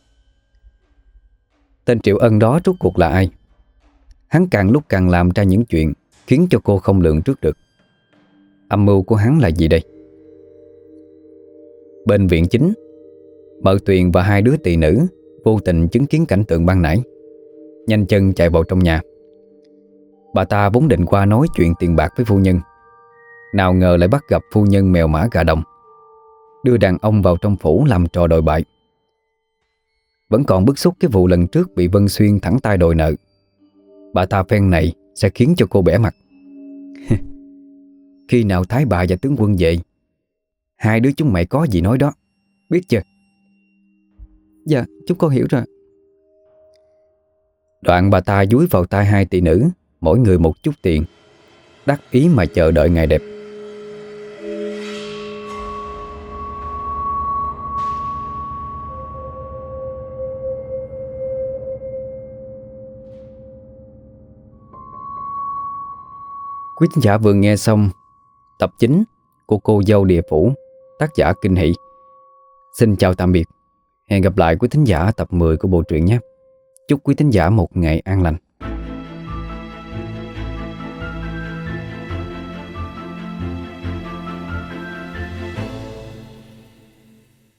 Tên Triệu Ân đó rốt cuộc là ai? Hắn càng lúc càng làm ra những chuyện khiến cho cô không lường trước được. Âm mưu của hắn là gì đây? Bên viện chính, Mợ Tuyền và hai đứa tỳ nữ vô tình chứng kiến cảnh tượng ban nãy, nhanh chân chạy vào trong nhà. Bà ta vốn định qua nói chuyện tiền bạc với phu nhân, nào ngờ lại bắt gặp phu nhân mèo mã gà đồng, đưa đàn ông vào trong phủ làm trò đòi bại. Vẫn còn bức xúc cái vụ lần trước bị Vân Xuyên thẳng tay đòi nợ. Bà ta phen này sẽ khiến cho cô bẽ mặt. Khi nào Thái bà và tướng quân về, hai đứa chúng mày có gì nói đó, biết chưa? Dạ, chúng con hiểu rồi. Đoạn bà ta dúi vào tay hai tỷ nữ mỗi người một chút tiền, đắc ý mà chờ đợi ngày đẹp. Quý thính giả vừa nghe xong tập 9 của Cô Dâu Địa Phủ, tác giả Kinh Hỷ. Xin chào tạm biệt. Hẹn gặp lại quý thính giả tập 10 của bộ truyện nhé. Chúc quý thính giả một ngày an lành.